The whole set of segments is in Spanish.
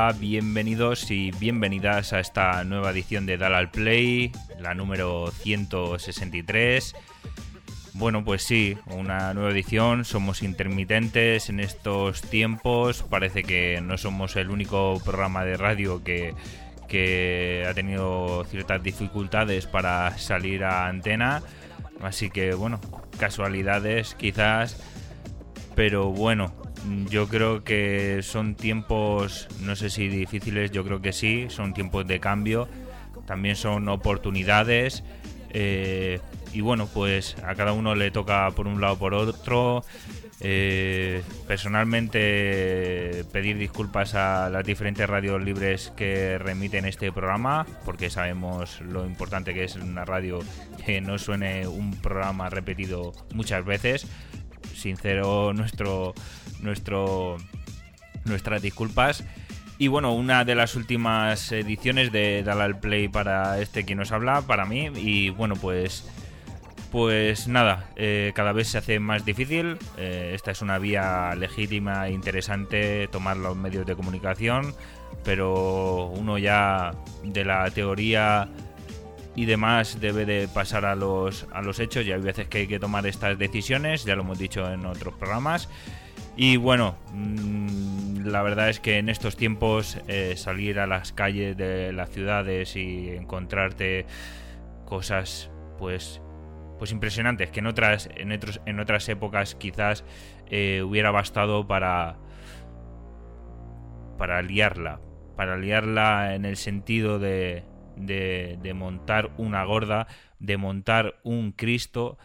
Hola, bienvenidos y bienvenidas a esta nueva edición de Dale al Play, la número 163. Bueno, pues sí, una nueva edición, somos intermitentes en estos tiempos, parece que no somos el único programa de radio que ha tenido ciertas dificultades para salir a antena, así que bueno, casualidades quizás, pero bueno, yo creo que son tiempos, no sé si difíciles, yo creo que sí, son tiempos de cambio, también son oportunidades, y bueno, pues a cada uno le toca por un lado o por otro. Personalmente pedir disculpas a las diferentes radios libres que remiten este programa, porque sabemos lo importante que es una radio que no suene un programa repetido muchas veces. Sincero nuestras disculpas. Y bueno, una de las últimas ediciones de Dale al Play para quien nos habla, para mí. Y bueno, pues nada, cada vez se hace más difícil. Esta es una vía legítima e interesante, tomar los medios de comunicación, pero uno ya de la teoría y demás debe de pasar a los hechos, y hay veces que hay que tomar estas decisiones, ya lo hemos dicho en otros programas. Y bueno, la verdad es que en estos tiempos salir a las calles de las ciudades y encontrarte cosas pues impresionantes que en otras épocas quizás hubiera bastado para liarla en el sentido de montar una gorda, de montar un Cristo,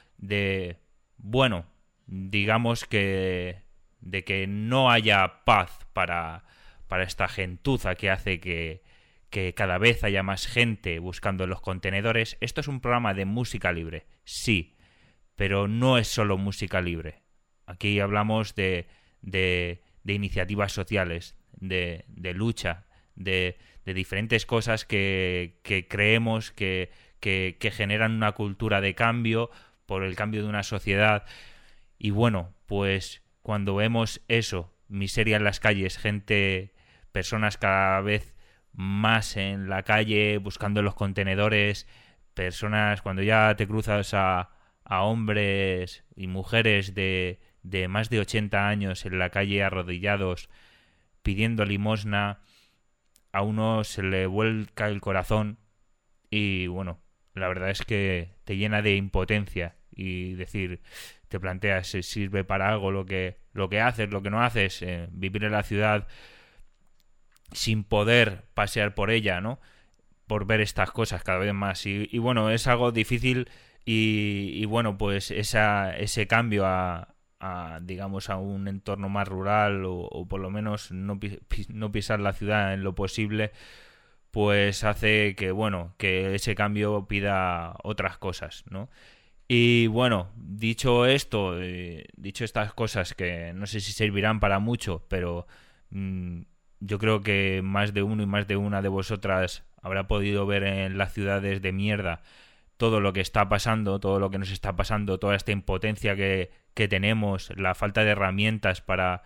digamos que no haya paz para esta gentuza que hace que cada vez haya más gente buscando los contenedores. Esto es un programa de música libre, sí, pero no es solo música libre. Aquí hablamos de iniciativas sociales, de lucha, de diferentes cosas que creemos que generan una cultura de cambio, por el cambio de una sociedad. Y bueno, pues cuando vemos eso, miseria en las calles, personas cada vez más en la calle buscando los contenedores, personas, cuando ya te cruzas a hombres y mujeres de más de 80 años en la calle arrodillados pidiendo limosna, a uno se le vuelca el corazón y bueno, la verdad es que te llena de impotencia y te planteas si sirve para algo lo que haces, lo que no haces, vivir en la ciudad sin poder pasear por ella, ¿no? Por ver estas cosas cada vez más y bueno, es algo difícil y bueno, pues ese cambio a digamos a un entorno más rural o por lo menos no pisar la ciudad en lo posible, pues hace que ese cambio pida otras cosas, ¿no? Y bueno, dicho estas cosas que no sé si servirán para mucho, pero yo creo que más de uno y más de una de vosotras habrá podido ver en las ciudades de mierda todo lo que está pasando, todo lo que nos está pasando, toda esta impotencia que tenemos, la falta de herramientas para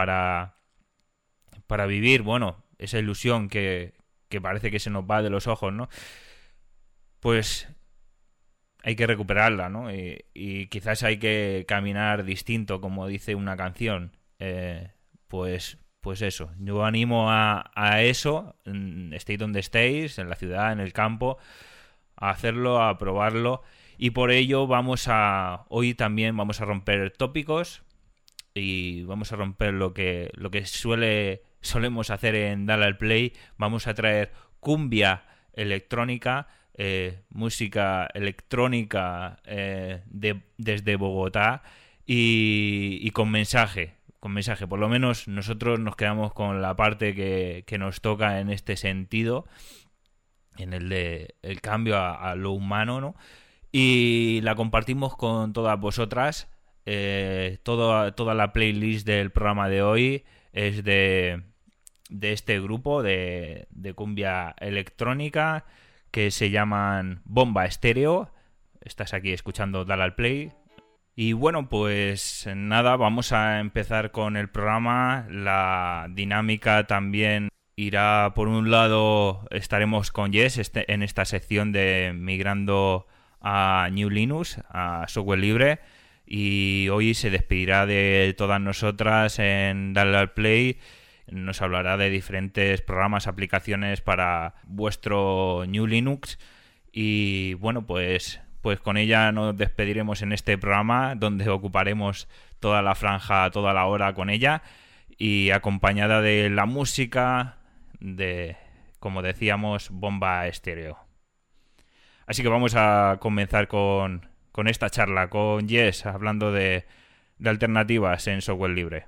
vivir, bueno, esa ilusión que parece que se nos va de los ojos, ¿no? Pues hay que recuperarla, ¿no? Y quizás hay que caminar distinto, como dice una canción. Pues eso, yo animo a eso, estéis donde estéis, en la ciudad, en el campo, a hacerlo, a probarlo. Y por ello hoy también vamos a romper tópicos y vamos a romper lo que solemos hacer en Dale al Play. Vamos a traer cumbia electrónica, música electrónica desde Bogotá y con mensaje. Por lo menos nosotros nos quedamos con la parte que nos toca en este sentido, en el cambio a lo humano, ¿no? Y la compartimos con todas vosotras. Toda la playlist del programa de hoy es de este grupo de cumbia electrónica que se llaman Bomba Estéreo. Estás aquí escuchando Dale al Play. Y bueno, pues nada, vamos a empezar con el programa. La dinámica también irá, por un lado, estaremos con Jess en esta sección de migrando a GNU Linux, a software libre, y hoy se despedirá de todas nosotras en Dale al Play. Nos hablará de diferentes programas, aplicaciones para vuestro GNU Linux, y bueno, pues con ella nos despediremos en este programa, donde ocuparemos toda la franja, toda la hora con ella, y acompañada de la música de, como decíamos, Bomba Estéreo. Así que vamos a comenzar con esta charla con Jess, hablando de alternativas en software libre.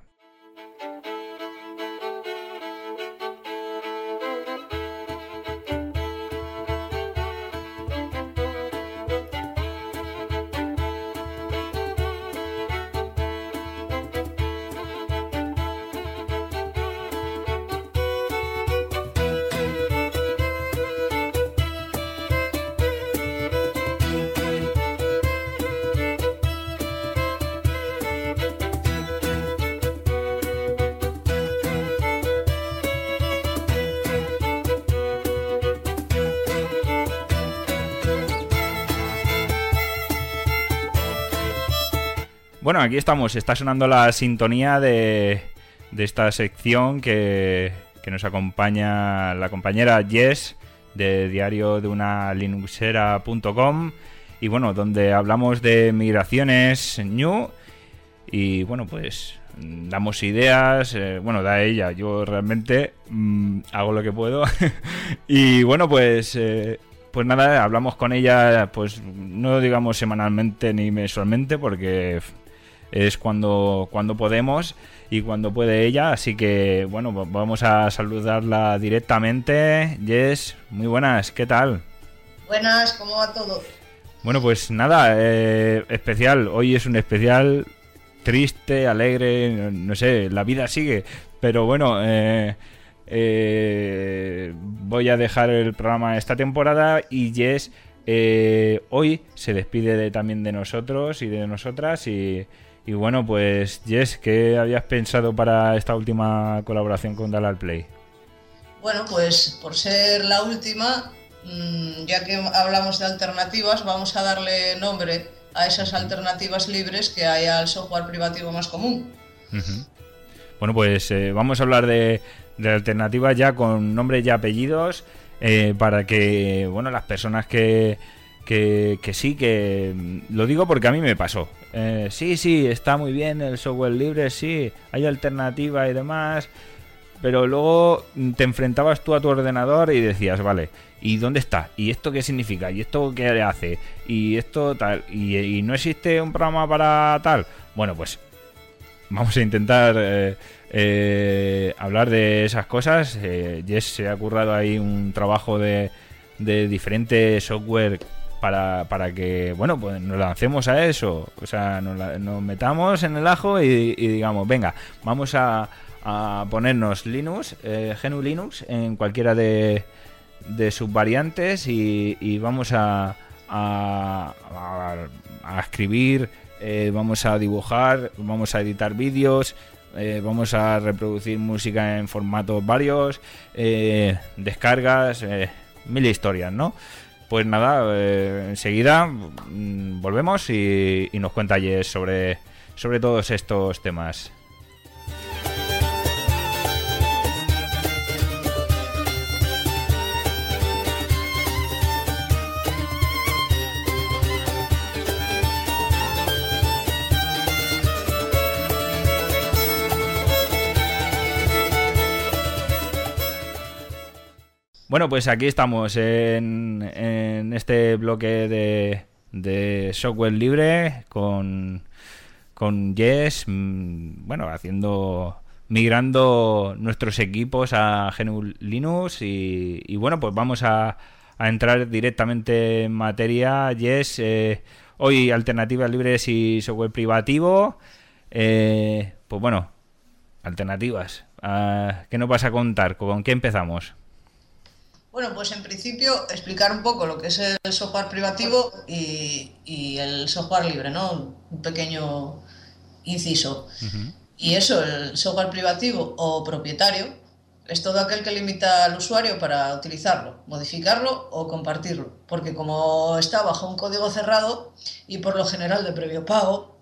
Bueno, aquí estamos. Está sonando la sintonía de esta sección que nos acompaña la compañera Jess, de diario de una linuxera.com, y bueno, donde hablamos de migraciones GNU y bueno, pues damos ideas, da ella, yo realmente hago lo que puedo y bueno, pues nada, hablamos con ella, pues no digamos semanalmente ni mensualmente, porque es cuando podemos y cuando puede ella, así que bueno, vamos a saludarla directamente. Jess, muy buenas, ¿qué tal? Buenas, ¿cómo va todo? Bueno, pues nada, especial, hoy es un especial triste, alegre, no sé, la vida sigue, pero bueno, voy a dejar el programa esta temporada y Jess hoy se despide también de nosotros y de nosotras. Y bueno, pues Jess, ¿qué habías pensado para esta última colaboración con Dale al Play? Bueno, pues por ser la última, ya que hablamos de alternativas, vamos a darle nombre a esas alternativas libres que hay al software privativo más común. Uh-huh. Bueno, pues vamos a hablar de alternativas ya con nombres y apellidos, para que, bueno, las personas que sí, que lo digo porque a mí me pasó. Sí, está muy bien el software libre, sí, hay alternativa y demás, pero luego te enfrentabas tú a tu ordenador y decías, vale, ¿y dónde está? ¿Y esto qué significa? ¿Y esto qué hace? ¿Y esto tal? ¿Y no existe un programa para tal? Bueno, pues vamos a intentar hablar de esas cosas. Jess se ha currado ahí un trabajo de diferente software para que, bueno, pues nos lancemos a eso, o sea, nos metamos en el ajo y digamos, venga, vamos a ponernos Linux, GNU Linux, en cualquiera de sus variantes y vamos a escribir, vamos a dibujar, vamos a editar vídeos, vamos a reproducir música en formatos varios, descargas, mil historias, ¿no? Pues nada, enseguida volvemos y nos cuenta Jess sobre todos estos temas. Bueno, pues aquí estamos en este bloque de software libre con Jess, bueno, migrando nuestros equipos a GNU Linux y bueno, pues vamos a entrar directamente en materia. Jess, hoy alternativas libres y software privativo, pues bueno, alternativas. ¿Qué nos vas a contar? ¿Con qué empezamos? Bueno, pues en principio explicar un poco lo que es el software privativo y el software libre, ¿no? Un pequeño inciso. Uh-huh. Y eso, el software privativo o propietario, Es todo aquel que limita al usuario para utilizarlo, modificarlo o compartirlo, porque como está bajo un código cerrado y por lo general de previo pago,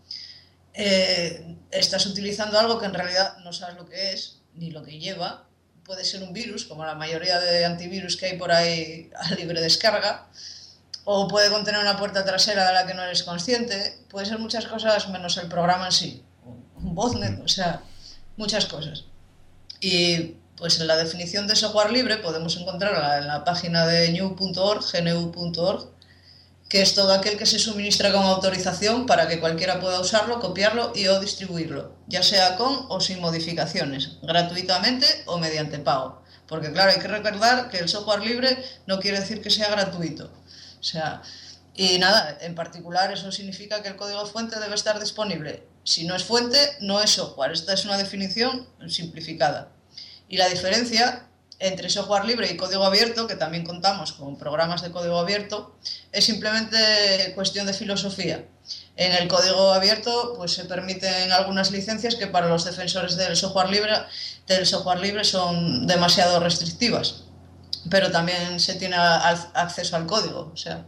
estás utilizando algo que en realidad no sabes lo que es ni lo que lleva. Puede ser un virus, como la mayoría de antivirus que hay por ahí a libre descarga, o puede contener una puerta trasera de la que no eres consciente. Puede ser muchas cosas menos el programa en sí, un botnet, o sea, muchas cosas. Y pues en la definición de software libre podemos encontrarla en la página de gnu.org, que es todo aquel que se suministra con autorización para que cualquiera pueda usarlo, copiarlo y o distribuirlo, ya sea con o sin modificaciones, gratuitamente o mediante pago. Porque claro, hay que recordar que el software libre no quiere decir que sea gratuito. O sea, y nada, en particular eso significa que el código fuente debe estar disponible. Si no es fuente, no es software. Esta es una definición simplificada. Y la diferencia entre software libre y código abierto, que también contamos con programas de código abierto, es simplemente cuestión de filosofía. En el código abierto pues se permiten algunas licencias que para los defensores del software libre son demasiado restrictivas, pero también se tiene acceso al código, o sea.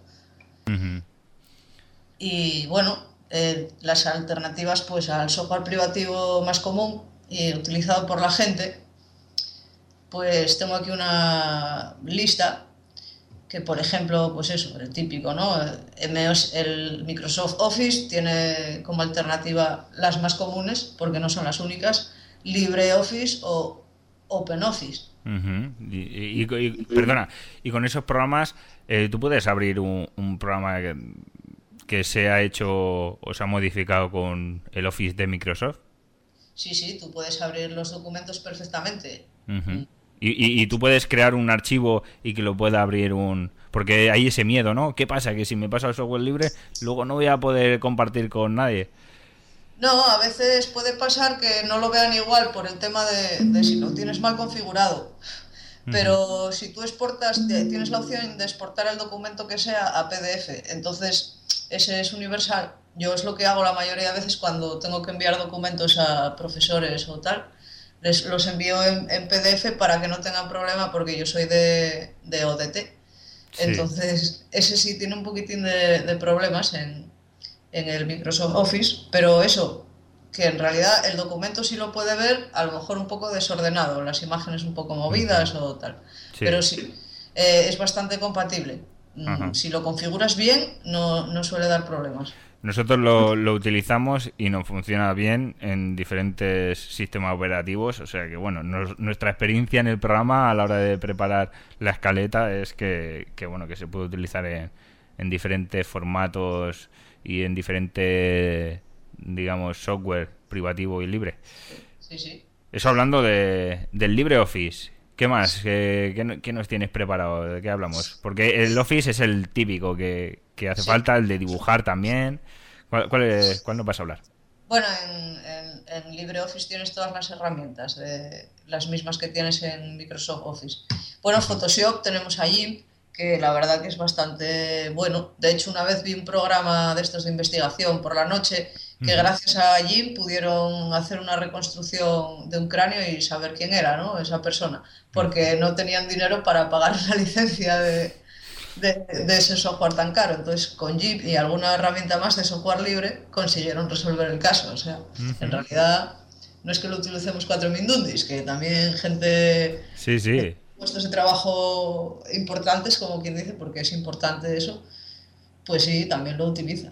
Y bueno, las alternativas pues al software privativo más común y utilizado por la gente, pues tengo aquí una lista que, por ejemplo, pues eso, el típico, ¿no? El Microsoft Office tiene como alternativa las más comunes, porque no son las únicas, LibreOffice o OpenOffice. Perdona, y con esos programas tú puedes abrir un programa que se ha hecho o se ha modificado con el Office de Microsoft. Sí, tú puedes abrir los documentos perfectamente. Y tú puedes crear un archivo y que lo pueda abrir porque hay ese miedo, ¿no? ¿Qué pasa? Que si me paso al software libre, luego no voy a poder compartir con nadie. No, a veces puede pasar que no lo vean igual por el tema de si lo tienes mal configurado. Pero si tú exportas, tienes la opción de exportar el documento que sea a PDF, entonces ese es universal. Yo es lo que hago la mayoría de veces cuando tengo que enviar documentos a profesores o tal. Los envío en PDF para que no tengan problema, porque yo soy de ODT. Sí. Entonces, ese sí tiene un poquitín de problemas en el Microsoft Office, pero eso, que en realidad el documento sí lo puede ver, a lo mejor un poco desordenado, las imágenes un poco movidas o tal. Sí. Pero sí, es bastante compatible. Si lo configuras bien, no suele dar problemas. Nosotros lo utilizamos y nos funciona bien en diferentes sistemas operativos, o sea que bueno, nuestra experiencia en el programa a la hora de preparar la escaleta es que bueno, que se puede utilizar en diferentes formatos y en diferentes, digamos, software privativo y libre. Sí. Eso hablando del LibreOffice. ¿Qué más? ¿Qué nos tienes preparado? ¿De qué hablamos? Porque el Office es el típico que hace falta, el de dibujar también. ¿Cuál nos vas a hablar? Bueno, en LibreOffice tienes todas las herramientas, las mismas que tienes en Microsoft Office. Bueno, Photoshop tenemos a GIMP, que la verdad que es bastante bueno. De hecho, una vez vi un programa de estos de investigación por la noche que gracias a GIMP pudieron hacer una reconstrucción de un cráneo y saber quién era, ¿no? Esa persona, porque no tenían dinero para pagar la licencia de ese software tan caro. Entonces, con GIMP y alguna herramienta más de software libre consiguieron resolver el caso. O sea, en realidad no es que lo utilicemos cuatro mindundis, que también gente... Sí. Puestos de trabajo importantes, como quien dice, porque es importante eso, pues sí, también lo utiliza.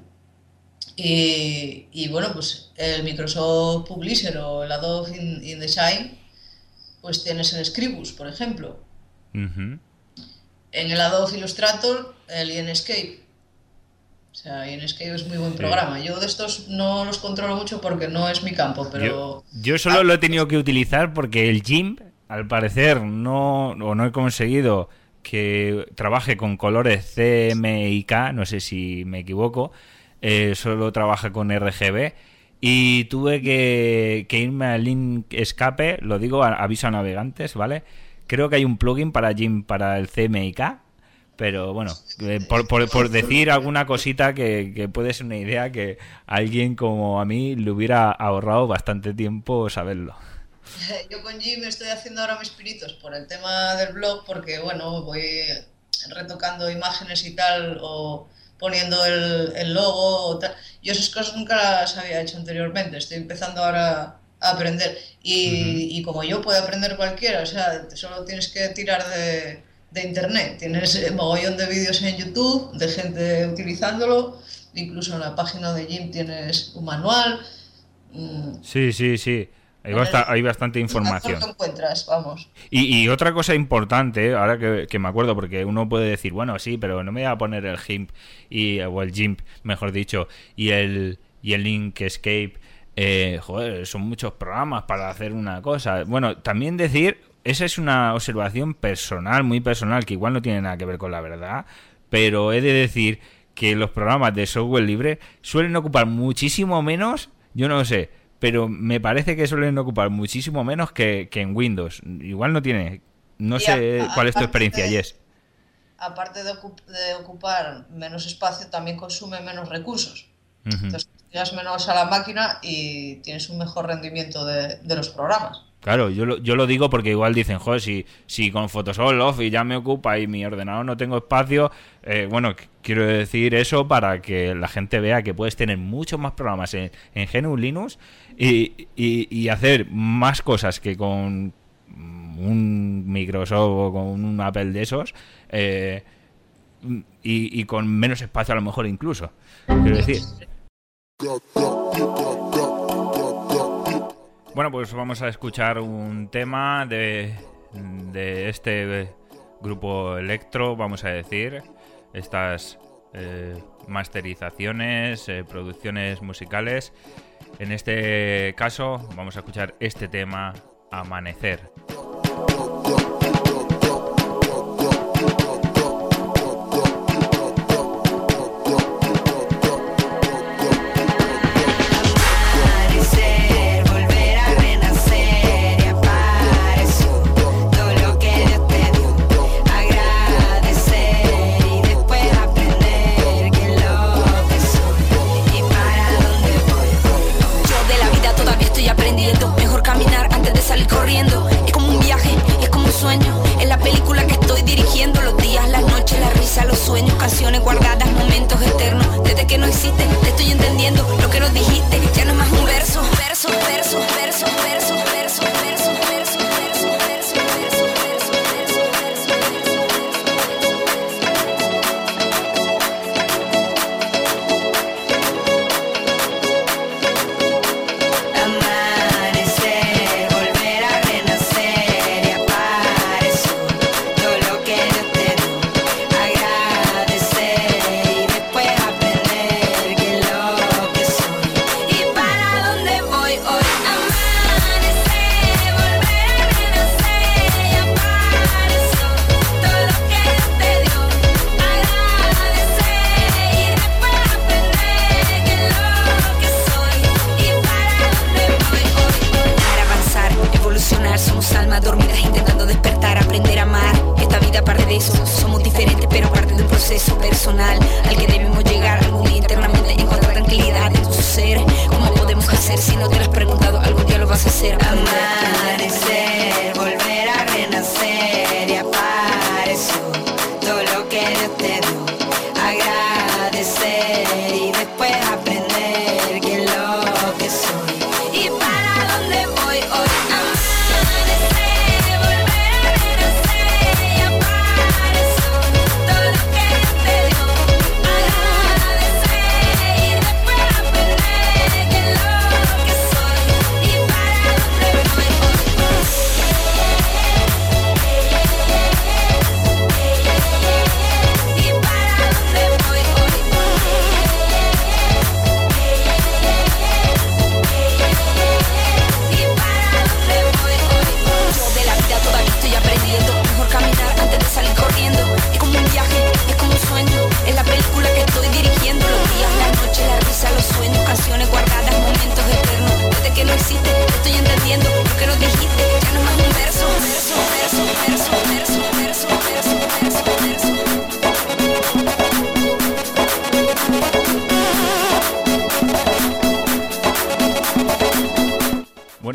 Y bueno, pues el Microsoft Publisher o el Adobe InDesign, pues tienes el Scribus, por ejemplo. En el Adobe Illustrator, el Inkscape. O sea, Inkscape es muy buen programa. Yo de estos no los controlo mucho porque no es mi campo, pero... Yo solo lo he tenido que utilizar porque el GIMP, al parecer, no he conseguido que trabaje con colores CMYK, no sé si me equivoco, solo trabaja con RGB y tuve que irme al Inkscape, lo digo, aviso a navegantes, ¿vale? Creo que hay un plugin para GIMP para el CMYK, pero bueno, por decir alguna cosita que puede ser una idea que a alguien como a mí le hubiera ahorrado bastante tiempo saberlo. Yo con Jim estoy haciendo ahora mis pinitos por el tema del blog, porque bueno, voy retocando imágenes y tal, o poniendo el logo o tal. Yo esas cosas nunca las había hecho anteriormente, estoy empezando ahora a aprender. Ujú. Y como yo puede aprender cualquiera, o sea, solo tienes que tirar de internet. Tienes mogollón de vídeos en YouTube de gente utilizándolo, incluso en la página de Jim tienes un manual. mm, Sí, sí, sí. en el Hay bastante navegador información. que encuentras, vamos. Y otra cosa importante, ahora que me acuerdo, porque uno puede decir, bueno, sí, pero no me voy a poner el GIMP o el GIMP, mejor dicho, y el Inkscape. Joder, son muchos programas para hacer una cosa. Bueno, también decir, esa es una observación personal, muy personal, que igual no tiene nada que ver con la verdad, pero he de decir que los programas de software libre suelen ocupar muchísimo menos, yo no sé, pero me parece que suelen ocupar muchísimo menos que en Windows. Igual no tiene, no Y sé cuál es tu aparte experiencia, Jess. de ocupar menos espacio, también consume menos recursos. Ujú. Entonces, tiras menos a la máquina y tienes un mejor rendimiento de los programas. Claro, yo lo digo porque igual dicen, joder, si con Photoshop Office ya me ocupa y mi ordenador no tengo espacio, bueno, quiero decir eso para que la gente vea que puedes tener muchos más programas en GNU Linux y hacer más cosas que con un Microsoft o con un Apple de esos y con menos espacio a lo mejor incluso. Quiero decir. Bueno, pues vamos a escuchar un tema de este grupo electro, vamos a decir, estas masterizaciones, producciones musicales. En este caso vamos a escuchar este tema, Amanecer. Corriendo, es como un viaje, es como un sueño. Es la película que estoy dirigiendo. Los días, las noches, la risa, los sueños, canciones guardadas, momentos eternos. Desde que no existe, te estoy entendiendo. Lo que nos dijiste ya no es más un verso. Verso, verso, verso, verso, verso, verso, verso, verso, verso, verso, verso, somos almas dormidas intentando despertar, aprender a amar. Esta vida parte de eso, somos diferentes pero parte de un proceso personal al que debemos llegar algún día internamente, encontrar tranquilidad en tu ser. ¿Cómo podemos hacer si no te lo has preguntado? Algún día lo vas a hacer. Amanecer, volver a renacer y apareció todo lo que Dios te dio. Agradecer y después aprender que es lo que soy y para dónde voy hoy. Y para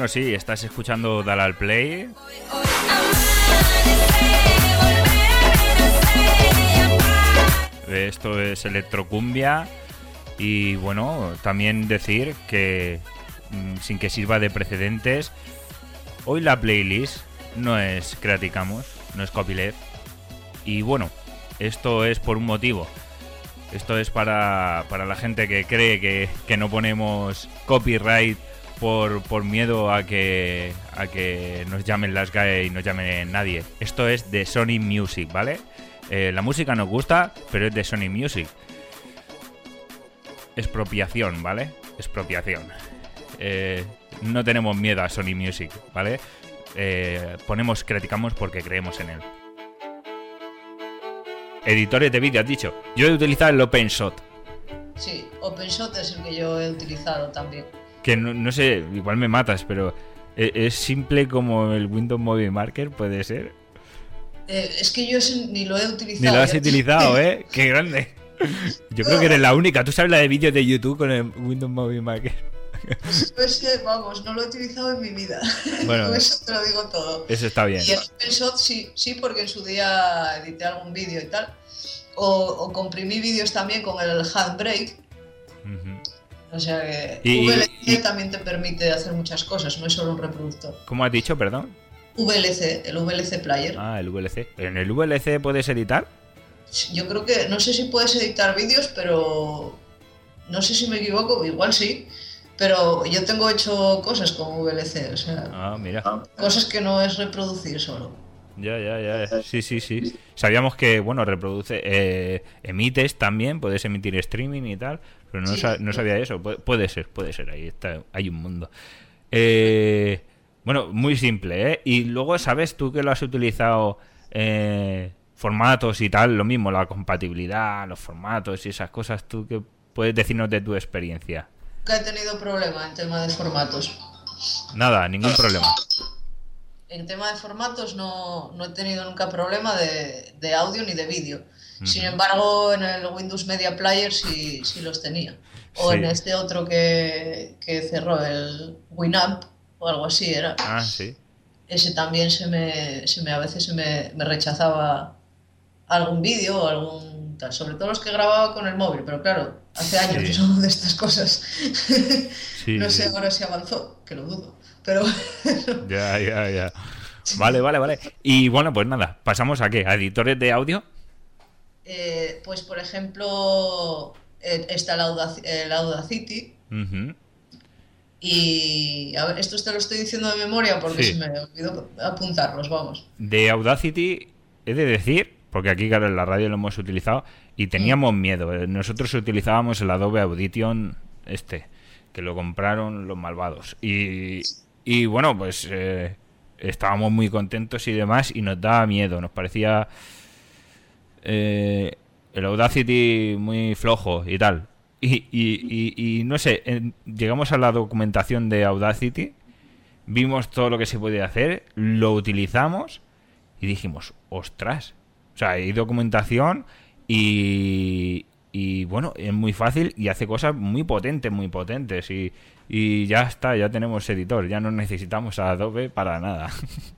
Bueno, sí, estás escuchando Dale al Play. Esto es electrocumbia. Y bueno, también decir que, sin que sirva de precedentes, hoy la playlist no es Creative Commons, no es copyleft. Y bueno, esto es por un motivo. Esto es para la gente que cree que no ponemos copyright por miedo a que nos llamen las GAE y nos llamen nadie. Esto es de Sony Music, ¿vale? La música nos gusta, pero es de Sony Music. Expropiación, ¿vale? Expropiación. No tenemos miedo a Sony Music, ¿vale? Ponemos Creative Commons porque creemos en él. Editores de vídeo, has dicho. Yo he utilizado el OpenShot. Sí, OpenShot es el que yo he utilizado también. Que no sé, igual me matas, pero es simple como el Windows Movie Maker, ¿puede ser? Es que yo ni lo he utilizado. Ni lo has utilizado, ¿eh? ¡Qué grande! Yo creo que eres la única. Tú sabes la de vídeos de YouTube con el Windows Movie Maker. Pues vamos, no lo he utilizado en mi vida. Bueno, eso te lo digo todo. Eso está bien. Y el OpenShot sí, porque en su día edité algún vídeo y tal. O comprimí vídeos también con el Handbrake. O sea que VLC también te permite hacer muchas cosas, no es solo un reproductor. ¿Cómo has dicho, perdón? VLC, el VLC Player. Ah, el VLC. ¿En el VLC puedes editar? Yo creo que, no sé si puedes editar vídeos, pero no sé si me equivoco, igual sí. Pero yo tengo hecho cosas con VLC, o sea, mira. Cosas que no es reproducir solo. Ya. Sí. Sabíamos que, bueno, reproduce, emites también, puedes emitir streaming y tal, pero no sabía eso. Puede ser, ahí está, hay un mundo. Bueno, muy simple, ¿eh? Y luego, ¿sabes tú que lo has utilizado formatos y tal? Lo mismo, la compatibilidad, los formatos y esas cosas, ¿tú qué puedes decirnos de tu experiencia? Nunca he tenido problema en tema de formatos. Nada, ningún problema. En tema de formatos no he tenido nunca problema de audio ni de vídeo. Sin embargo, en el Windows Media Player sí los tenía. O en este otro que cerró, el Winamp o algo así era. Ah, sí. Ese también a veces se me rechazaba algún vídeo o algún tal. Sobre todo los que grababa con el móvil, pero claro, hace años que son de estas cosas. No sé ahora si avanzó, que lo dudo. Pero Ya. Vale. Y bueno, pues nada, ¿pasamos a qué? ¿A editores de audio? Pues por ejemplo está el Audacity. Y a ver, esto te lo estoy diciendo de memoria porque se me olvidó apuntarlos, vamos. De Audacity he de decir, porque aquí claro en la radio lo hemos utilizado y teníamos miedo. Nosotros utilizábamos el Adobe Audition que lo compraron los malvados. Y bueno, pues estábamos muy contentos y demás y nos daba miedo, nos parecía el Audacity muy flojo y tal. Y no sé, llegamos a la documentación de Audacity, vimos todo lo que se podía hacer, lo utilizamos y dijimos, ostras, o sea, hay documentación y bueno, es muy fácil y hace cosas muy potentes y ya está, ya tenemos editor, ya no necesitamos a Adobe para nada.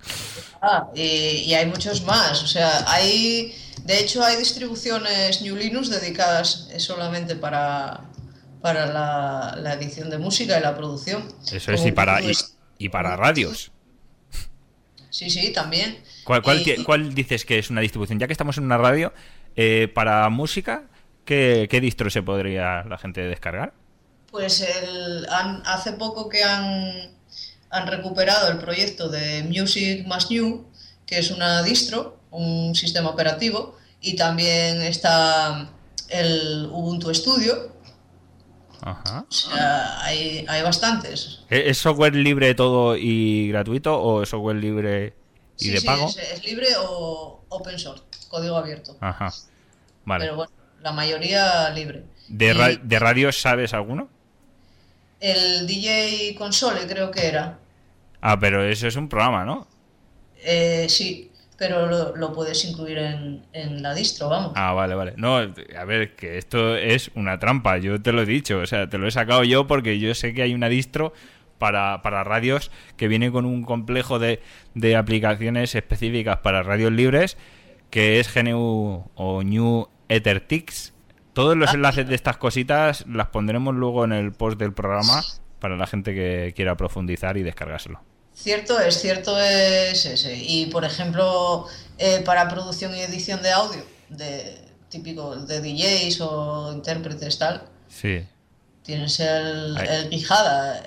Y hay muchos más, o sea, de hecho hay distribuciones New Linux dedicadas solamente para la edición de música y la producción. Eso es, y para radios. Sí, también. ¿Cuál dices que es una distribución? Ya que estamos en una radio, para música, ¿qué distro se podría la gente descargar? Pues hace poco que han recuperado el proyecto de Music más New, que es una distro, un sistema operativo, y también está el Ubuntu Studio. Ajá. O sea, hay bastantes. ¿Es software libre todo y gratuito o es software libre y de pago? Es libre o open source, código abierto. Ajá. Vale. Pero bueno, la mayoría libre. ¿De radios sabes alguno? El DJ Console creo que era. Pero eso es un programa, ¿no? Sí, pero lo puedes incluir en la distro, vamos. Vale. No, a ver, que esto es una trampa, yo te lo he dicho, o sea, te lo he sacado yo porque yo sé que hay una distro para radios, que viene con un complejo de aplicaciones específicas para radios libres, que es GNU o New Ethertix. Todos los enlaces de estas cositas las pondremos luego en el post del programa para la gente que quiera profundizar y descargárselo. Cierto es ese. Y por ejemplo, para producción y edición de audio, típico de DJs o intérpretes tal, sí, tienes el Guiada,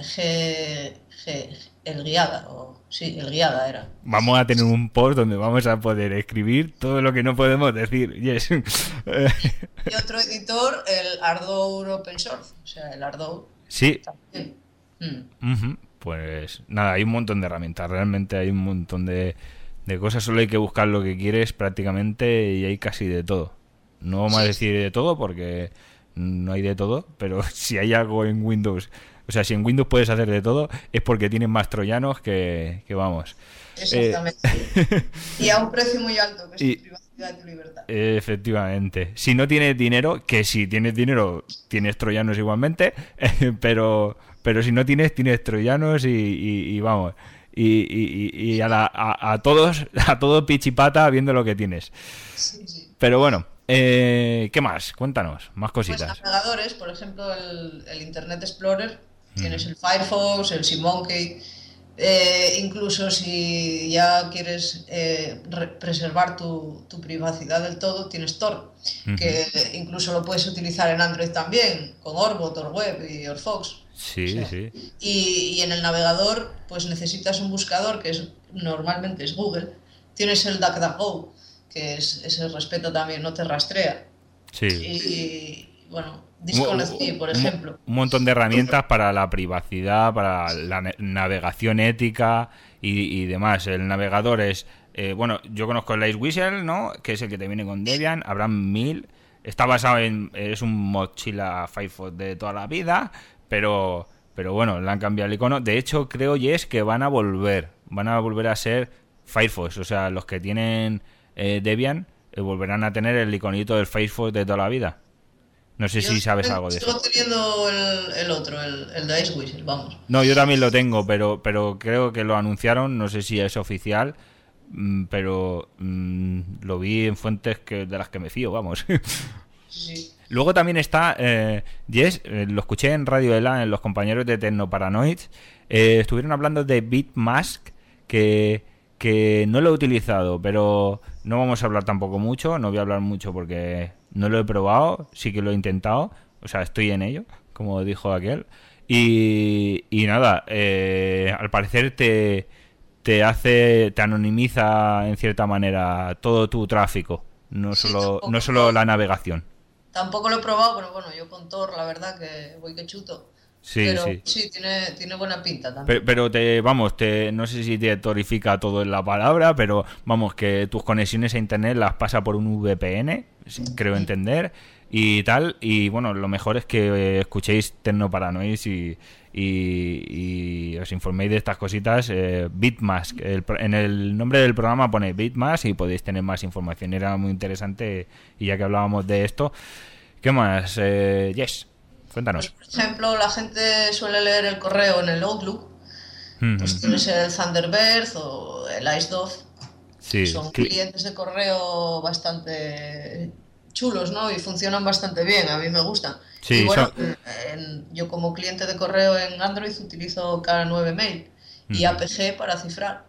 el Guiada era. Vamos a tener un post donde vamos a poder escribir todo lo que no podemos decir. Yes. Y otro editor, el Ardour Open Source, o sea, el Ardour. Sí. Pues nada, hay un montón de herramientas, realmente hay un montón de cosas, solo hay que buscar lo que quieres prácticamente y hay casi de todo. No vamos a decir de todo porque no hay de todo, pero si hay algo en Windows, o sea, si en Windows puedes hacer de todo, es porque tienes más troyanos que vamos. Exactamente. Y a un precio muy alto, que es tu privacidad y tu libertad. Efectivamente. Si no tienes dinero, que si tienes dinero, tienes troyanos igualmente, pero si no tienes troyanos y vamos. Y a todos pichipata viendo lo que tienes. Sí. Pero bueno, ¿qué más? Cuéntanos, más cositas. Pues navegadores, por ejemplo, el Internet Explorer, tienes el Firefox, el SeaMonkey, incluso si ya quieres preservar tu privacidad del todo, tienes Tor, que incluso lo puedes utilizar en Android también, con Orbo, Tor-Web y Orfox. Sí, o sea, sí. Y en el navegador, pues necesitas un buscador que normalmente es Google. Tienes el DuckDuckGo, que ese respeto también, no te rastrea. Sí. Y bueno, Disconnect, por ejemplo. Un montón de herramientas para la privacidad, para la navegación ética y demás. El navegador es... bueno, yo conozco el Iceweasel, ¿no? Que es el que te viene con Debian. Habrán 1000. Está basado es un Mozilla Firefox de toda la vida, pero bueno, le han cambiado el icono. De hecho, creo, Jess, que van a volver a ser Firefox. O sea, los que tienen Debian volverán a tener el iconito del Firefox de toda la vida. No sé si sabes algo de eso. Estoy teniendo el otro, el de Iceweasel, vamos. No, yo también lo tengo, pero creo que lo anunciaron, no sé si es oficial, pero lo vi en fuentes de las que me fío, vamos. Sí. Luego también está Jess, lo escuché en Radio Ela, en los compañeros de Tecnoparanoids, estuvieron hablando de Bitmask, que no lo he utilizado, pero no vamos a hablar tampoco mucho, no voy a hablar mucho porque no lo he probado, sí que lo he intentado, o sea, estoy en ello, como dijo aquel, y nada, al parecer te anonimiza en cierta manera todo tu tráfico, no solo la navegación. Tampoco lo he probado, pero bueno, yo con Tor, la verdad que voy que chuto. Sí, pero sí, tiene buena pinta también. Pero no sé si te torifica todo en la palabra, pero vamos, que tus conexiones a internet las pasa por un VPN, creo entender, y tal. Y bueno, lo mejor es que escuchéis Tecnoparanoids y os informéis de estas cositas. Bitmask, en el nombre del programa pone Bitmask y podéis tener más información. Era muy interesante, y ya que hablábamos de esto, ¿qué más? Yes. Cuéntanos. Pues, por ejemplo, la gente suele leer el correo en el Outlook. Pues tienes el Thunderbird o el IceDove. Sí, son clientes de correo bastante chulos, ¿no? Y funcionan bastante bien, a mí me gustan. Sí, y bueno, yo como cliente de correo en Android utilizo K9 Mail y APG para cifrar.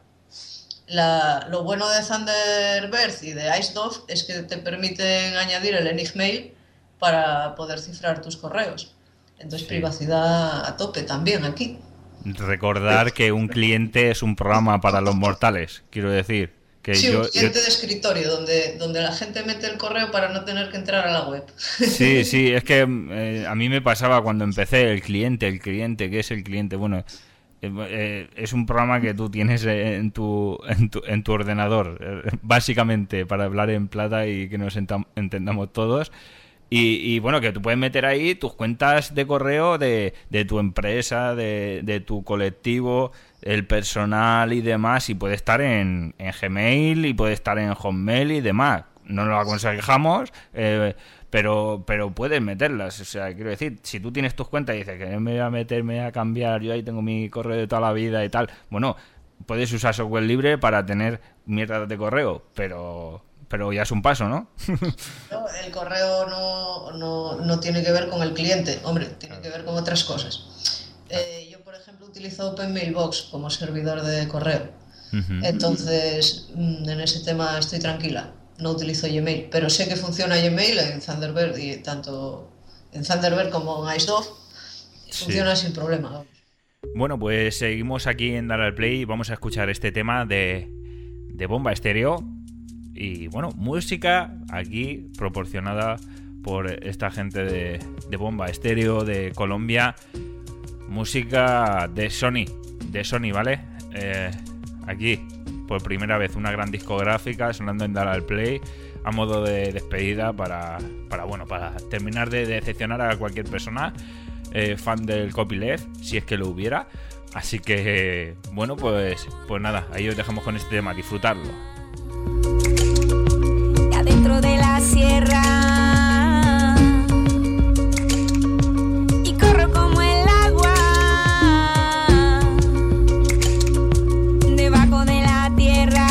Lo bueno de Thunderbird y de IceDove es que te permiten añadir el Enigmail para poder cifrar tus correos. Entonces, privacidad a tope también aquí. Recordar que un cliente es un programa para los mortales, quiero decir. Que sí, un cliente de escritorio, donde la gente mete el correo para no tener que entrar a la web. Sí, es que a mí me pasaba cuando empecé el cliente, ¿qué es el cliente? Bueno, es un programa que tú tienes en tu ordenador, básicamente, para hablar en plata y que nos entendamos todos. Y bueno, que tú puedes meter ahí tus cuentas de correo de tu empresa, de tu colectivo, el personal y demás, y puede estar en Gmail y puede estar en Hotmail y demás. no lo aconsejamos, pero puedes meterlas. O sea, quiero decir, si tú tienes tus cuentas y dices que me voy a meterme a cambiar, yo ahí tengo mi correo de toda la vida y tal, bueno, puedes usar software libre para tener mierda de correo, pero ya es un paso, ¿no? No, el correo no tiene que ver con el cliente, hombre, tiene que ver con otras cosas. Yo, por ejemplo, utilizo OpenMailbox como servidor de correo. Entonces, en ese tema estoy tranquila. No utilizo Gmail, pero sé que funciona Gmail en Thunderbird, y tanto en Thunderbird como en IceDove funciona sin problema. Vamos. Bueno, pues seguimos aquí en Dar al Play y vamos a escuchar este tema de Bomba Estéreo. Y bueno, música aquí proporcionada por esta gente de Bomba Estéreo de Colombia. Música de Sony, ¿vale? Aquí, por primera vez, una gran discográfica sonando en Dar al Play a modo de despedida para terminar de decepcionar a cualquier persona fan del copyleft, si es que lo hubiera. Así que, bueno, pues nada, ahí os dejamos con este tema, disfrutarlo. Ya dentro de la sierra y corro como el agua debajo de la tierra.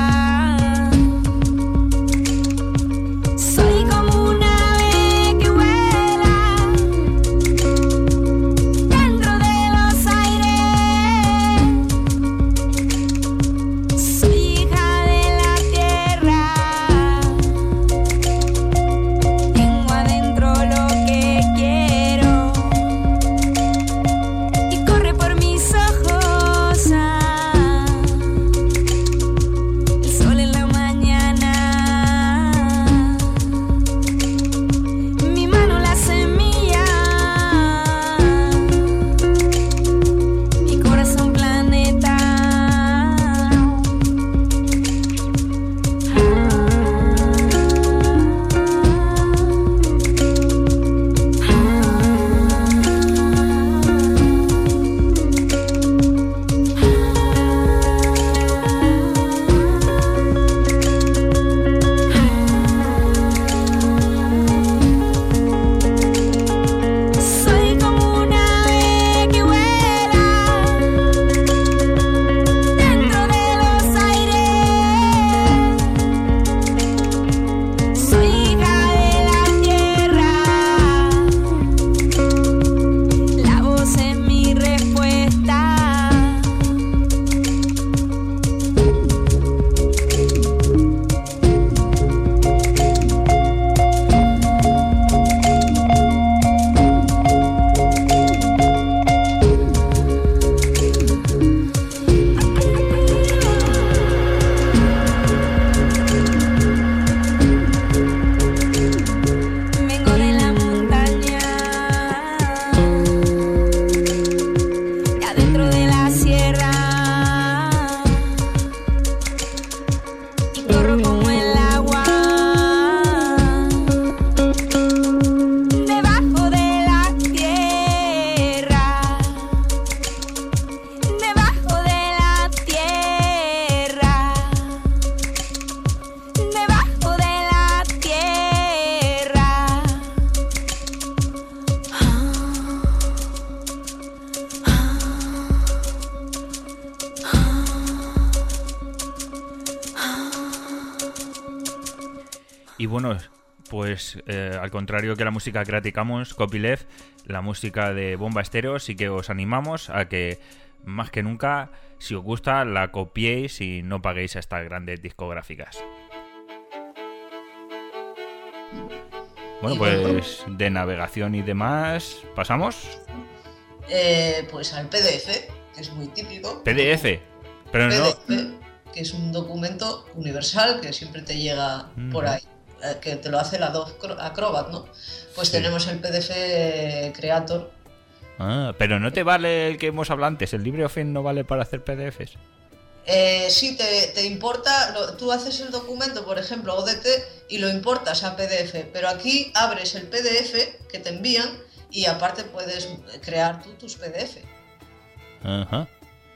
Soy como un ave que vuela dentro de los aires. Soy hija de la tierra. Tengo adentro lo que quiero y corre por mis ojos. El sol en la mañana, mi mano la semilla, mi corazón planeta. Soy como un ave que vuela dentro de los aires. Soy hija de la tierra. La voz es mi respuesta. Vengo de la montaña, de adentro de la sierra, y corro como el agua debajo de la tierra, debajo de la tierra, debajo de la tierra. Y bueno, pues al contrario que la música Creative Commons, Copyleft, la música de Bomba Estéreo sí que os animamos a que más que nunca, si os gusta, la copiéis y no paguéis a estas grandes discográficas. Bueno, pues de navegación y demás, ¿pasamos? Pues al PDF, que es muy típico. PDF, pero no... PDF, que es un documento universal que siempre te llega por ahí, que te lo hace la Adobe Acrobat, ¿no? Pues Sí. tenemos el PDF Creator. Ah, pero no te vale el que hemos hablado antes, el LibreOffice no vale para hacer PDFs. Sí, te importa, tú haces el documento, por ejemplo, ODT, y lo importas a PDF, pero aquí abres el PDF que te envían y aparte puedes crear tú tus PDF. Ajá,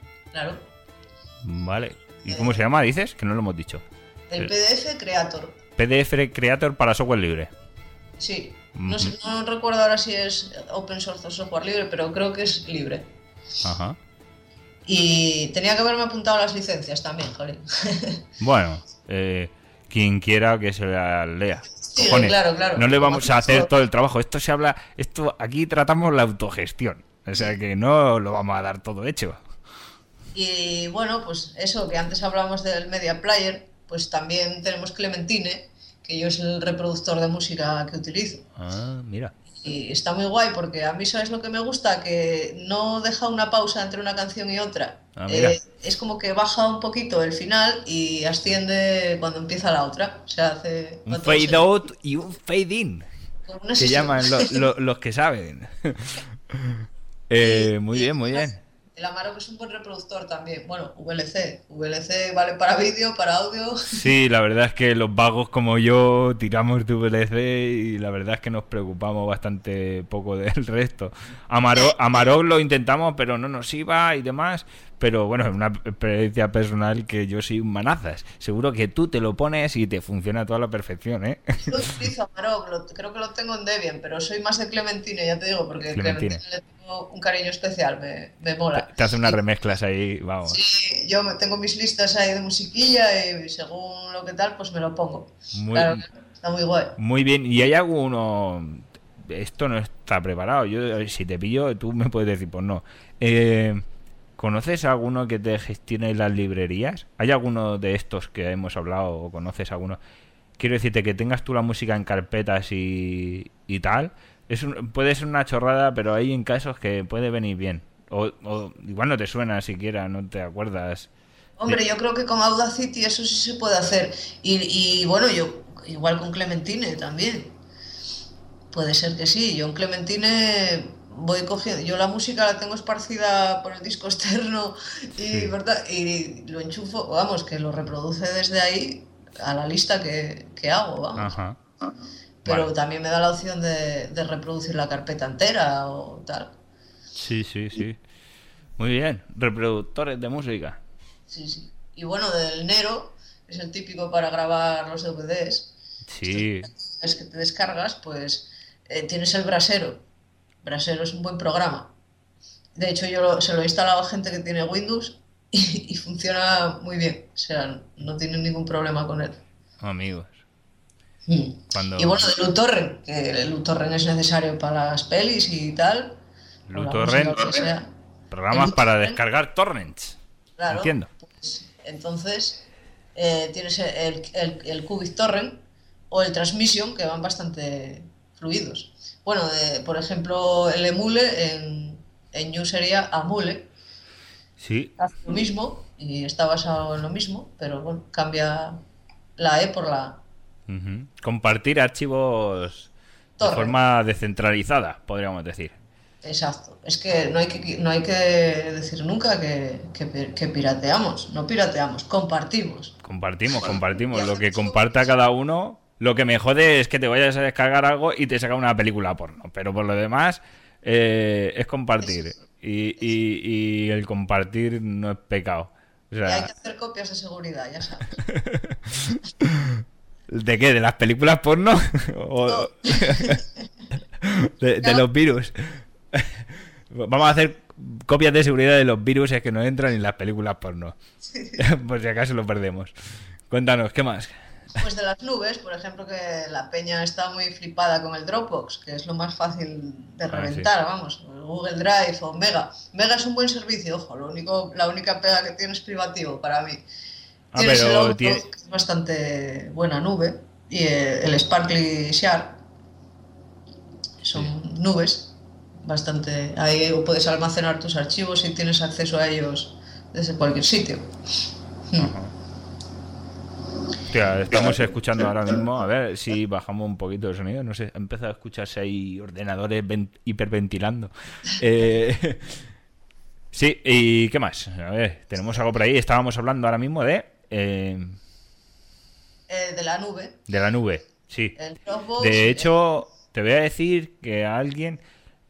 Claro. vale. ¿Y cómo se llama, dices? Que no lo hemos dicho. El PDF Creator. PDF Creator para software libre. Sí, no sé, no recuerdo ahora si es open source o software libre, pero creo que es libre. Ajá. Y tenía que haberme apuntado las licencias también, joder. Bueno, quien quiera que se la lea. Sí, Cojones, claro. no le vamos a hacer todo el trabajo. Aquí tratamos la autogestión. O sea que no lo vamos a dar todo hecho. Y bueno, pues eso, que antes hablamos del Media Player, pues también tenemos Clementine, que yo es el reproductor de música que utilizo. Ah, mira. Y está muy guay porque a mí, ¿sabes lo que me gusta? Que no deja una pausa entre una canción y otra. Ah, mira. Es como que baja un poquito el final y asciende cuando empieza la otra. O sea, hace... Un fade out y un fade in. Una Que sesión. llaman los que saben. Muy bien, muy bien. El Amarok es un buen reproductor también. Bueno, VLC. VLC vale para vídeo, para audio. Sí, la verdad es que los vagos como yo tiramos de VLC y la verdad es que nos preocupamos bastante poco del resto. Amarok lo intentamos, pero no nos iba y demás. Pero bueno, es una experiencia personal que yo soy un manazas. Seguro que tú te lo pones y te funciona a toda la perfección, ¿eh? Yo utilizo Amarok, creo que lo tengo en Debian, pero soy más de Clementine, ya te digo, porque Clementine le tengo un cariño especial, me mola. Te hace unas remezclas ahí, vamos. Sí, yo tengo mis listas ahí de musiquilla y según lo que tal, pues me lo pongo. Claro, está muy guay. Muy bien, ¿y hay alguno? Esto no está preparado. Yo, si te pillo, tú me puedes decir, pues no. ¿Conoces alguno que te gestione las librerías? ¿Hay alguno de estos que hemos hablado o conoces alguno? Quiero decirte que tengas tú la música en carpetas y tal. Puede ser una chorrada, pero hay en casos que puede venir bien. O igual no te suena siquiera, no te acuerdas. Hombre, yo creo que con Audacity eso sí se puede hacer. Y bueno, yo igual con Clementine también. Puede ser que sí. Yo en Clementine voy cogiendo, yo la música la tengo esparcida por el disco externo y, Sí. ¿verdad? Y lo enchufo, vamos, que lo reproduce desde ahí a la lista que hago, vamos. Ajá. Pero Vale. también me da la opción de reproducir la carpeta entera o tal. Sí. Muy bien. Reproductores de música. Sí. Y bueno, del Nero, es el típico para grabar los DVDs. Sí. Es que te descargas, pues tienes el Brasero. Brasero es un buen programa. De hecho, se lo he instalado a gente que tiene Windows y funciona muy bien. O sea, no tienen ningún problema con él. Amigos. Y bueno, del uTorrent, que el uTorrent es necesario para las pelis y tal. o la uTorrent, música, lo que sea. programas El para uTorrent, descargar torrents. claro, Entiendo. pues, entonces tienes el QBitTorrent o el Transmission, que van bastante fluidos. Bueno, por ejemplo, el Emule en New sería Amule. Sí. Hace lo mismo y está basado en lo mismo, pero bueno, cambia la E por la A. Ujú. Compartir archivos de Torrent. forma descentralizada, podríamos decir. Exacto. Es que no hay que decir nunca que pirateamos. No pirateamos, compartimos. Compartimos. Lo que comparta cada uno. Lo que me jode es que te vayas a descargar algo y te saca una película porno. Pero por lo demás, es compartir. Y el compartir no es pecado. O Y hay sea, que hacer copias de seguridad, ya sabes. ¿de qué? ¿De las películas porno? ¿O No. de los virus? Vamos a hacer copias de seguridad de los virus que no entran en las películas porno. Por si acaso lo perdemos. Cuéntanos, ¿qué más? Pues de las nubes, por ejemplo, que la peña está muy flipada con el Dropbox, que es lo más fácil de reventar, vamos. El Google Drive o Mega. Mega es un buen servicio, ojo, la única pega que tiene es privativo para mí. Tienes el Outlook, que es bastante buena nube, y el Sparkly Share. Son nubes bastante. Ahí puedes almacenar tus archivos y tienes acceso a ellos desde cualquier sitio. Hostia, estamos escuchando ahora mismo, a ver si bajamos un poquito el sonido, no sé, ha empezado a escucharse ahí ordenadores hiperventilando. Sí, ¿y qué más? A ver, tenemos algo por ahí, estábamos hablando ahora mismo de la nube. De la nube, sí. El Dropbox, de hecho, te voy a decir que a alguien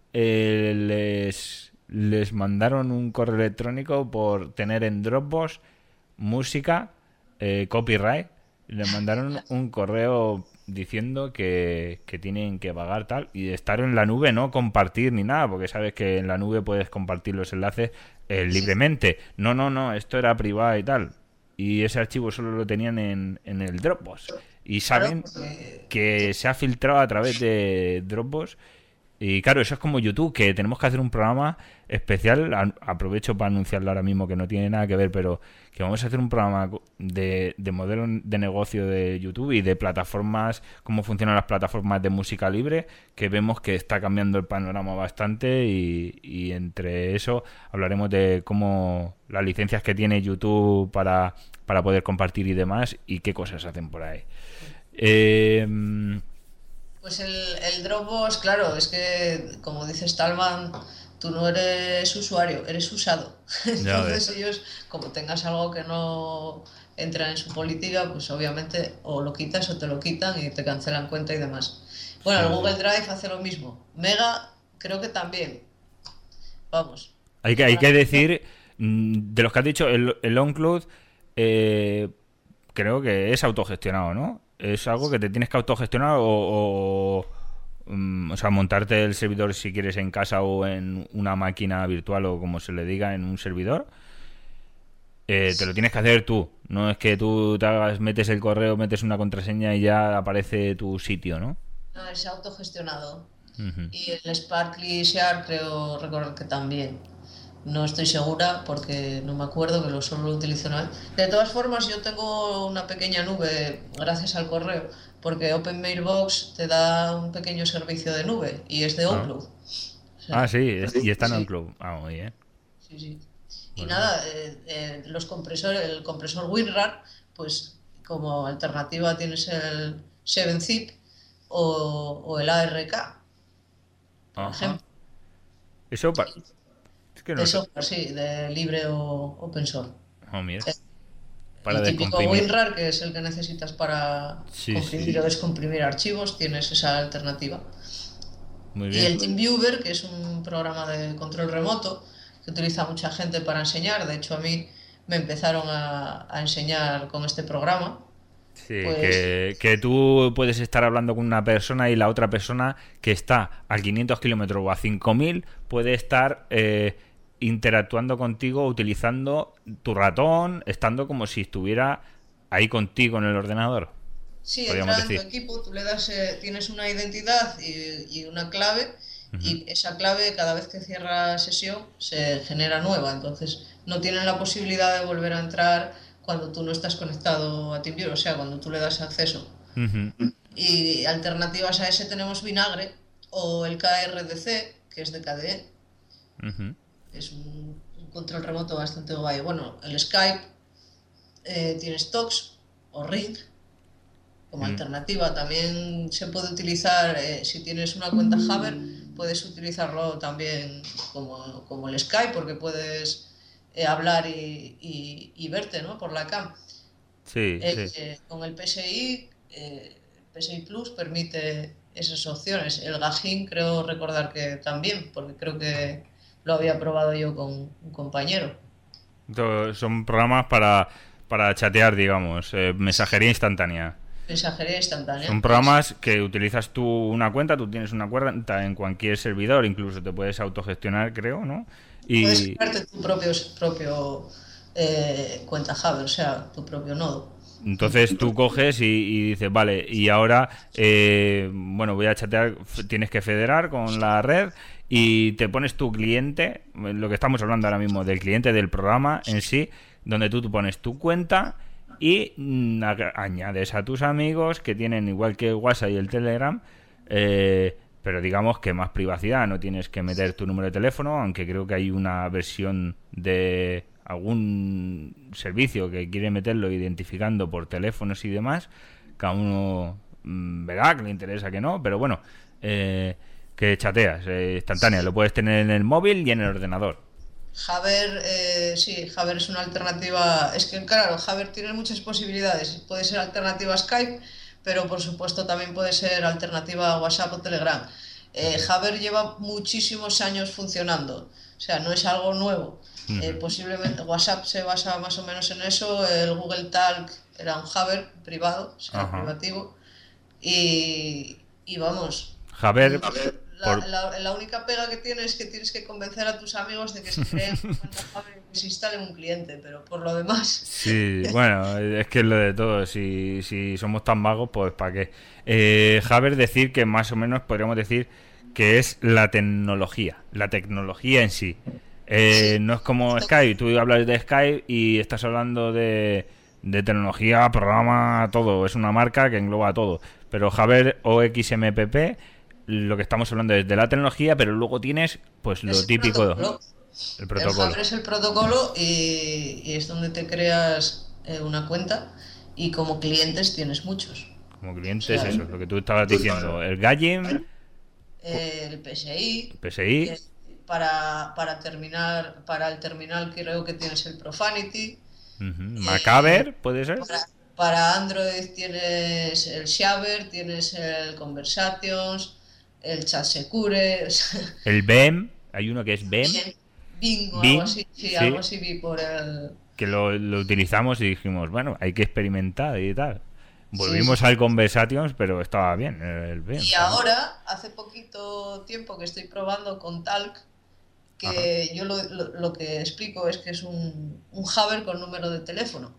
les mandaron un correo electrónico por tener en Dropbox música, copyright, Le mandaron un correo diciendo que tienen que pagar tal y estar en la nube, no compartir ni nada, porque sabes que en la nube puedes compartir los enlaces libremente. No, esto era privado y tal. Y ese archivo solo lo tenían en el Dropbox. Y saben que se ha filtrado a través de Dropbox. Y claro, eso es como YouTube, que tenemos que hacer un programa especial. Aprovecho para anunciarlo ahora mismo, que no tiene nada que ver, pero que vamos a hacer un programa de modelo de negocio de YouTube y de plataformas, cómo funcionan las plataformas de música libre, que vemos que está cambiando el panorama bastante, y entre eso hablaremos de cómo las licencias que tiene YouTube para poder compartir y demás, y qué cosas hacen por ahí. Pues el Dropbox, claro, es que, como dice Stallman, tú no eres usuario, eres usado. Entonces ellos, como tengas algo que no entra en su política, pues obviamente o lo quitas o te lo quitan y te cancelan cuenta y demás. Bueno, el Google Drive hace lo mismo. Mega creo que también. Vamos. Hay que decir, de los que has dicho, el OnCloud creo que es autogestionado, ¿no? Es algo que te tienes que autogestionar o sea, montarte el servidor si quieres en casa o en una máquina virtual o como se le diga, en un servidor. Te lo tienes que hacer tú. No es que tú metes el correo, metes una contraseña y ya aparece tu sitio, ¿no? No, es autogestionado. Y el Sparkly Share creo recordar que también. No estoy segura porque no me acuerdo, que solo lo utilizo una vez. De todas formas, yo tengo una pequeña nube gracias al correo, porque OpenMailbox te da un pequeño servicio de nube y es de OnCloud. O sea, sí, y está en OnCloud. Muy bien. Sí. Y nada, el compresor WinRAR, pues como alternativa tienes el 7-zip o el ARK, por ejemplo. Eso de software, sí, de libre o open source. Mira. El típico WinRAR, que es el que necesitas para comprimir o descomprimir archivos, tienes esa alternativa. Muy bien. Y el TeamViewer, que es un programa de control remoto que utiliza mucha gente para enseñar. De hecho, a mí me empezaron a enseñar con este programa. Sí, pues, que tú puedes estar hablando con una persona y la otra persona que está a 500 kilómetros o a 5000 puede estar interactuando contigo utilizando tu ratón, estando como si estuviera ahí contigo en el ordenador. Sí, entra en tu equipo, tú le das, tienes una identidad y una clave, y esa clave cada vez que cierra sesión se genera nueva, entonces no tienen la posibilidad de volver a entrar cuando tú no estás conectado a TeamViewer, o sea, cuando tú le das acceso. Y alternativas a ese tenemos Vinagre o el KRDC, que es de KDE. Es un control remoto bastante guay. Bueno, el Skype, tienes Tox o Ring como alternativa. También se puede utilizar, si tienes una cuenta Jabber, puedes utilizarlo también como el Skype, porque puedes hablar y verte, ¿no?, por la cam. Sí. Con el PSI, PSI Plus permite esas opciones. El Gajin creo recordar que también, porque creo que lo había probado yo con un compañero. Son programas para chatear, digamos, mensajería instantánea. Mensajería instantánea. Son programas que utilizas tú una cuenta, tú tienes una cuenta en cualquier servidor, incluso te puedes autogestionar, creo, ¿no? Y puedes crearte tu propio cuenta Jabber, o sea, tu propio nodo. Entonces tú coges y dices, vale, y ahora, bueno, voy a chatear, tienes que federar con la red y te pones tu cliente, lo que estamos hablando ahora mismo, del cliente del programa en sí, donde tú pones tu cuenta y añades a tus amigos que tienen igual que el WhatsApp y el Telegram, pero digamos que más privacidad, no tienes que meter tu número de teléfono, aunque creo que hay una versión de algún servicio que quiere meterlo identificando por teléfonos y demás. Cada uno verá que le interesa, que no, pero bueno, que chateas instantánea, lo puedes tener en el móvil y en el ordenador. Jabber, sí, Jabber es una alternativa. Es que claro, Jabber tiene muchas posibilidades. Puede ser alternativa a Skype, pero por supuesto también puede ser alternativa a WhatsApp o Telegram. Jabber lleva muchísimos años funcionando, o sea, no es algo nuevo. Posiblemente WhatsApp se basa más o menos en eso, el Google Talk era un Jabber privado, o sea, privativo, y vamos... Jabber... La única pega que tienes es que tienes que convencer a tus amigos de que se creen una cuenta Jabber y que se instalen un cliente, pero por lo demás... Sí, bueno, es que es lo de todo. Si somos tan vagos, pues ¿para qué? Jabber, decir que más o menos podríamos decir que es la tecnología en sí. Sí. No es como Skype, tú hablas de Skype y estás hablando de tecnología, programa, todo. Es una marca que engloba todo. Pero Jabber o XMPP... lo que estamos hablando es de la tecnología, pero luego tienes pues lo típico. El protocolo. El Jabber es el protocolo y es donde te creas una cuenta y como clientes tienes muchos. Como clientes, o sea, eso es lo que tú estabas diciendo. El Gallim, el PSI. Para el terminal creo que tienes el Profanity. Macabre, ¿puede ser? Para Android tienes el Shaver, tienes el Conversations, el Chat Secure, el BEM, hay uno que es BEM, Bing o algo así, sí, algo así vi por el... Que lo utilizamos y dijimos, bueno, hay que experimentar y tal. Volvimos al Conversations, pero estaba bien el BEM. Y ahora, hace poquito tiempo que estoy probando con Talk, que yo lo que explico es que es un Jabber con número de teléfono.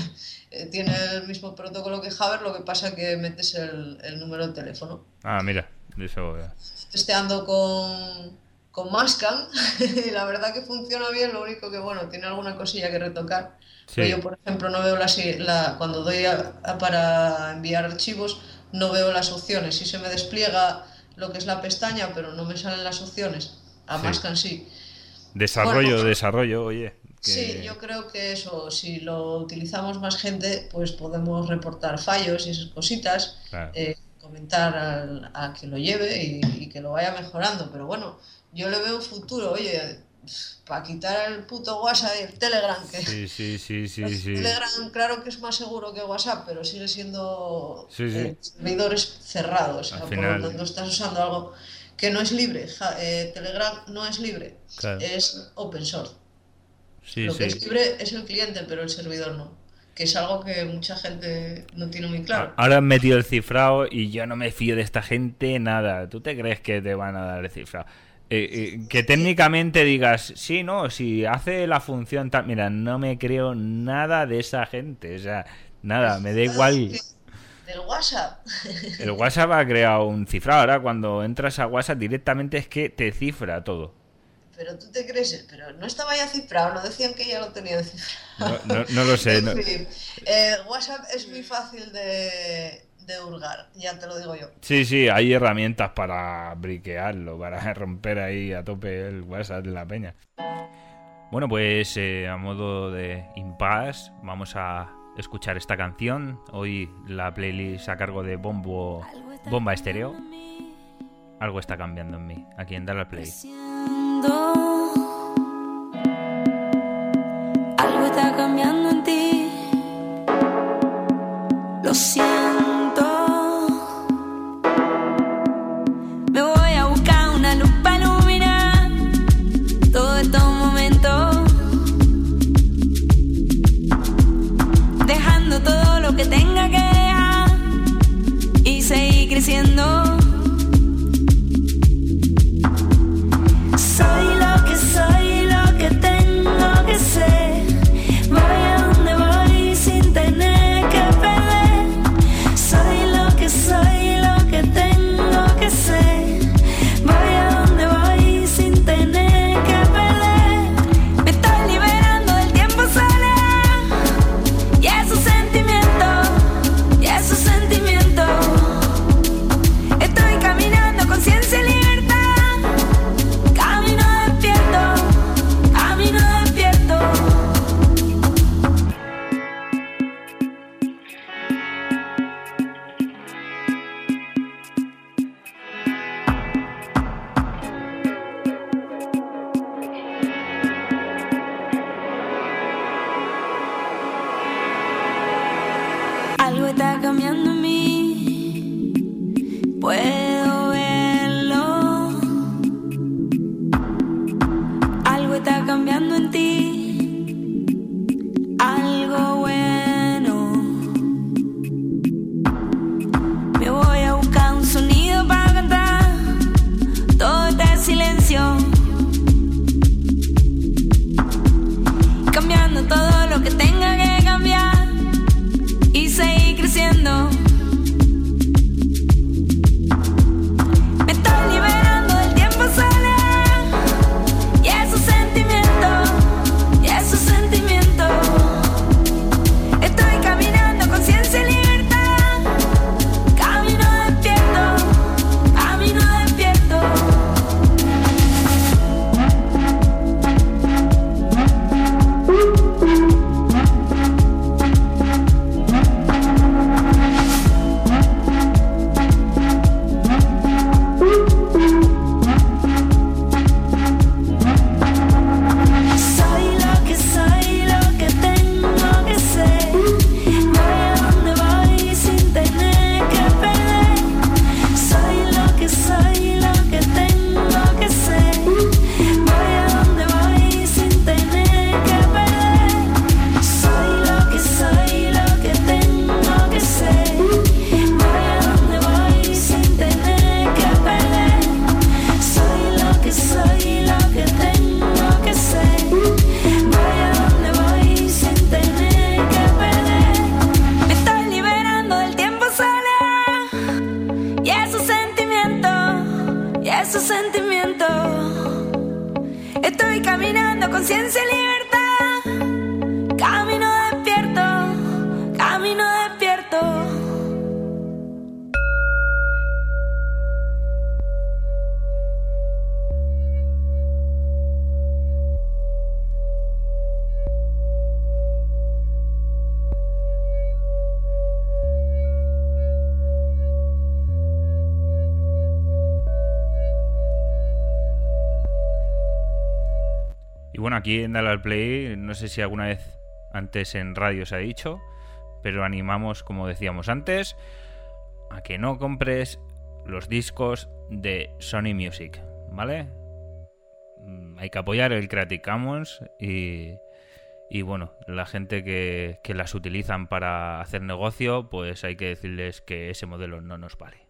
Tiene el mismo protocolo que Jabber, lo que pasa que metes el número de teléfono. Ah, mira, eso... Testeando con Mascan y la verdad que funciona bien, lo único que, bueno, tiene alguna cosilla que retocar. Sí. Yo, por ejemplo, no veo cuando doy para enviar archivos, no veo las opciones. Sí se me despliega lo que es la pestaña, pero no me salen las opciones. A Mascan sí. Desarrollo, oye. Sí, yo creo que eso, si lo utilizamos más gente, pues podemos reportar fallos y esas cositas, claro. Comentar a quien lo lleve y que lo vaya mejorando. Pero bueno, yo le veo un futuro, oye, para quitar el puto WhatsApp y el Telegram. Que sí. Telegram, claro que es más seguro que WhatsApp, pero sigue siendo servidores cerrados. Al final... Por lo tanto, estás usando algo que no es libre. Telegram no es libre, claro. Es open source. Lo que es libre es el cliente, pero el servidor no. Que es algo que mucha gente no tiene muy claro. Ahora han metido el cifrado y yo no me fío de esta gente nada. ¿Tú te crees que te van a dar el cifrado? Que técnicamente digas, sí, no, si hace la función tal... Mira, no me creo nada de esa gente. O sea, nada, me da igual... ¿Del WhatsApp? El WhatsApp ha creado un cifrado. Ahora cuando entras a WhatsApp directamente es que te cifra todo. Pero tú te crees, pero no estaba ya cifrado, no decían que ya lo tenían cifrado. No lo sé. En fin, WhatsApp es muy fácil de hurgar, ya te lo digo yo. Sí, hay herramientas para briquearlo, para romper ahí a tope el WhatsApp de la peña. Bueno, pues a modo de impasse, vamos a escuchar esta canción. Hoy la playlist a cargo de Bomba Estéreo. Algo está cambiando en mí. Aquí en Darle al Play. Algo está cambiando en ti. Lo siento. Me voy a buscar una luz para iluminar todos estos momentos, dejando todo lo que tenga que dejar y seguir creciendo. Soy lo que tengo que ser. Voy a donde voy sin tener que perder. sentimiento. Me estoy liberando del tiempo sola y esos sentimientos, y esos sentimientos. Estoy caminando con ciencia y libertad. Camino despierto, camino despierto. Soy lo que tengo que ser. Voy a donde voy sin tener que perder. Soy lo que tengo que ser. Voy a donde voy sin tener que perder. Soy lo que tengo que ser. Voy a donde voy sin tener que perder. Soy lo que tengo que ser. Voy a donde voy sin tener que perder. Me estoy liberando del tiempo sola y esos sentimientos, y esos sentimientos. Estoy caminando con ciencia y libertad. Camino despierto, camino despierto. Y bueno, aquí en Dale al Play, no sé si alguna vez antes en radio se ha dicho, pero animamos, como decíamos antes, a que no compres los discos de Sony Music, ¿vale? Hay que apoyar el Creative Commons y bueno, la gente que las utilizan para hacer negocio, pues hay que decirles que ese modelo no nos vale.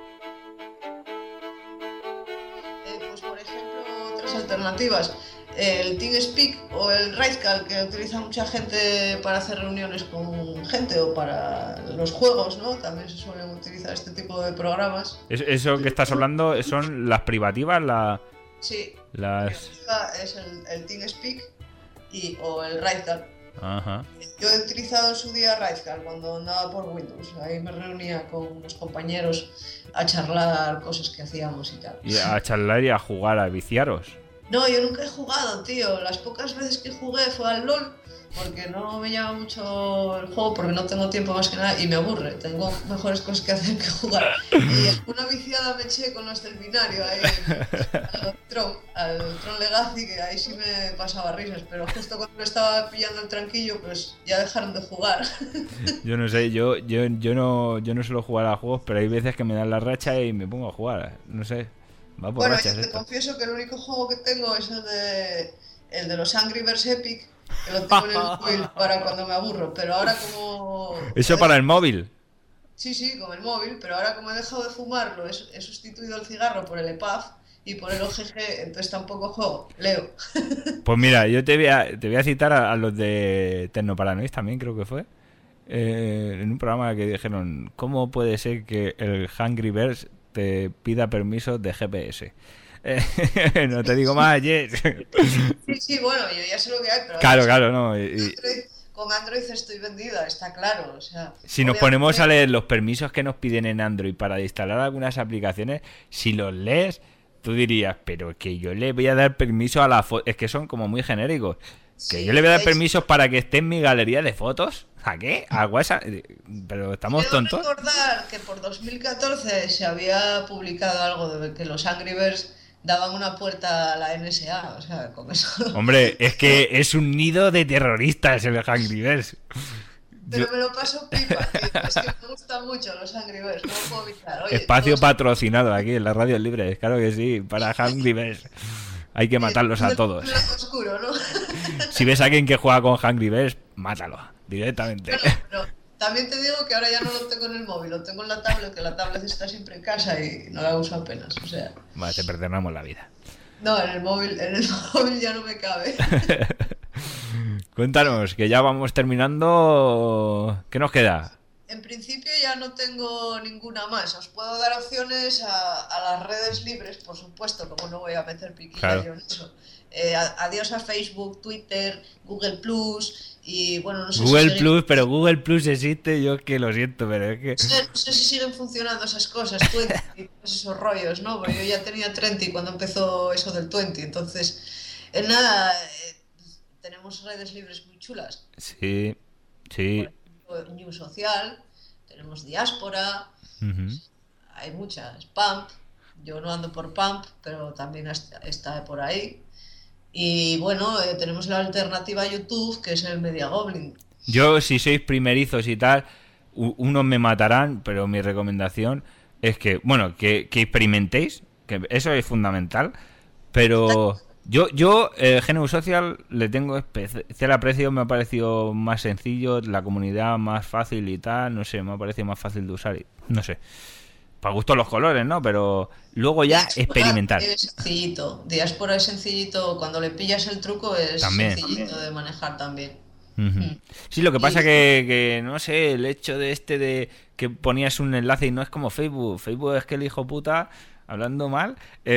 Pues por ejemplo, otras alternativas. El TeamSpeak o el Raidcall, que utiliza mucha gente para hacer reuniones con gente o para los juegos, ¿no? También se suelen utilizar este tipo de programas. Eso que estás hablando son las privativas, Sí, las... es el TeamSpeak o el Raidcall. Ajá. Yo he utilizado en su día Raidcall cuando andaba por Windows. Ahí me reunía con unos compañeros a charlar cosas que hacíamos y tal. Y a charlar y a jugar, a viciaros. No, yo nunca he jugado, tío. Las pocas veces que jugué fue al LOL, porque no me llama mucho el juego, porque no tengo tiempo más que nada y me aburre. Tengo mejores cosas que hacer que jugar. Y una viciada me eché con los del binario ahí al Tron Legacy, que ahí sí me pasaba risas, pero justo cuando estaba pillando el tranquillo, pues ya dejaron de jugar. Yo no sé, yo no suelo jugar a juegos, pero hay veces que me dan la racha y me pongo a jugar. No sé. Bueno, yo te confieso que el único juego que tengo es el de los Angry Birds Epic, que lo tengo en el móvil para cuando me aburro, pero ahora como... ¿Eso para el móvil? Sí, con el móvil, pero ahora como he dejado de fumarlo, he sustituido el cigarro por el EPAF y por el OGG, entonces tampoco juego, leo. Pues mira, yo te voy a citar a los de Tecnoparanoid también, creo que fue, en un programa que dijeron, ¿cómo puede ser que el Angry Birds te pida permiso de GPS? No te digo más, Jess. Sí, bueno, yo ya sé lo que hay, pero... Claro, no. Con Android estoy vendida, está claro. O sea, si nos ponemos a leer los permisos que nos piden en Android para instalar algunas aplicaciones, si los lees, tú dirías, pero que yo le voy a dar permiso a la foto. Es que son como muy genéricos. Que sí, yo le voy a dar permisos para que esté en mi galería de fotos. ¿A qué? ¿A WhatsApp? Pero estamos tontos. Quiero recordar que por 2014 se había publicado algo de que los Angry Birds daban una puerta a la NSA, o sea, con eso... Hombre, es que es un nido de terroristas el Angry Birds. Pero me lo paso pipa, tío. Es que me gustan mucho los Angry Birds, no puedo evitar. Oye, espacio patrocinado aquí en la radio libre, claro que sí, para Angry Birds. Hay que matarlos a todos. Oscuro, ¿no? Si ves a alguien que juega con Angry Birds, mátalo directamente. Bueno, pero también te digo que ahora ya no lo tengo en el móvil, lo tengo en la tablet, que la tablet está siempre en casa y no la uso apenas, o sea... Vale, te perdonamos la vida. No, en el móvil ya no me cabe. Cuéntanos, que ya vamos terminando. ¿Qué nos queda? en principio ya no tengo ninguna más. Os puedo dar opciones a las redes libres, por supuesto, como no voy a meter piquilla yo en eso. Adiós a Facebook, Twitter, Google Plus y bueno, no sé Google Plus, pero Google Plus existe, yo que lo siento, pero es que... No sé si siguen funcionando esas cosas, 20 y todos esos rollos, ¿no? Porque yo ya tenía 30 cuando empezó eso del 20, entonces, nada, tenemos redes libres muy chulas. Sí. Por ejemplo, New Social, tenemos Diáspora, hay muchas, Pump, yo no ando por Pump, pero también está por ahí. Y bueno, tenemos la alternativa a YouTube, que es el Media Goblin. Yo, si sois primerizos y tal, unos me matarán, pero mi recomendación es que, bueno, que experimentéis, que eso es fundamental, pero yo GNU Social le tengo especial aprecio, me ha parecido más sencillo, la comunidad más fácil y tal, no sé, me ha parecido más fácil de usar, y, no sé. Para gusto los colores, ¿no? Pero luego ya experimentar. Es sencillito. Diáspora es sencillito. Cuando le pillas el truco es sencillito de manejar también. Sí, lo que pasa que no sé, el hecho de que ponías un enlace y no es como Facebook. Facebook es que el hijo puta, hablando mal,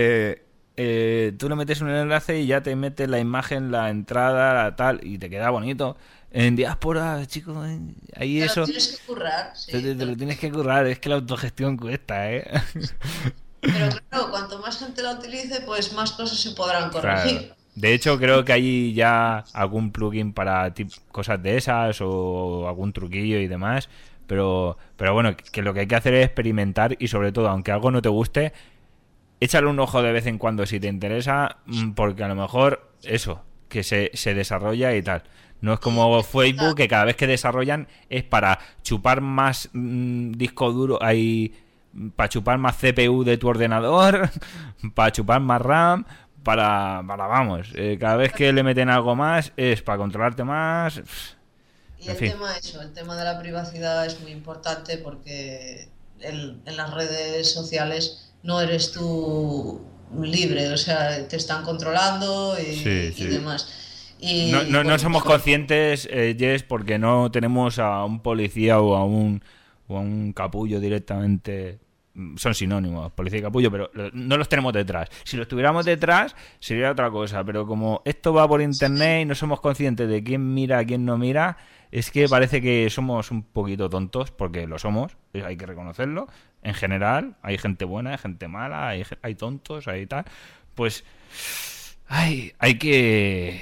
tú le metes un enlace y ya te metes la imagen, la entrada, la tal, y te queda bonito. En Diáspora, chicos, ahí te eso... lo tienes que currar, sí. Te lo tienes que currar, es que la autogestión cuesta, ¿eh? Pero claro, cuanto más gente la utilice, pues más cosas se podrán corregir. Claro. De hecho, creo que hay ya algún plugin para cosas de esas o algún truquillo y demás. Pero bueno, que lo que hay que hacer es experimentar y sobre todo, aunque algo no te guste, échale un ojo de vez en cuando si te interesa, porque a lo mejor eso, que se desarrolla y tal. No es como Facebook, que cada vez que desarrollan es para chupar más disco duro, para chupar más CPU de tu ordenador, para chupar más RAM, vamos, cada vez que le meten algo más es para controlarte más. Y el tema de la privacidad es muy importante porque en las redes sociales no eres tú libre, o sea, te están controlando y demás. Y, no bueno, somos conscientes, Jess, porque no tenemos a un policía o a un capullo directamente. Son sinónimos, policía y capullo, pero no los tenemos detrás. Si los tuviéramos detrás sería otra cosa, pero como esto va por internet y no somos conscientes de quién mira, a quién no mira, es que parece que somos un poquito tontos, porque lo somos, hay que reconocerlo. En general, hay gente buena, hay gente mala, hay tontos, hay tal. Pues hay que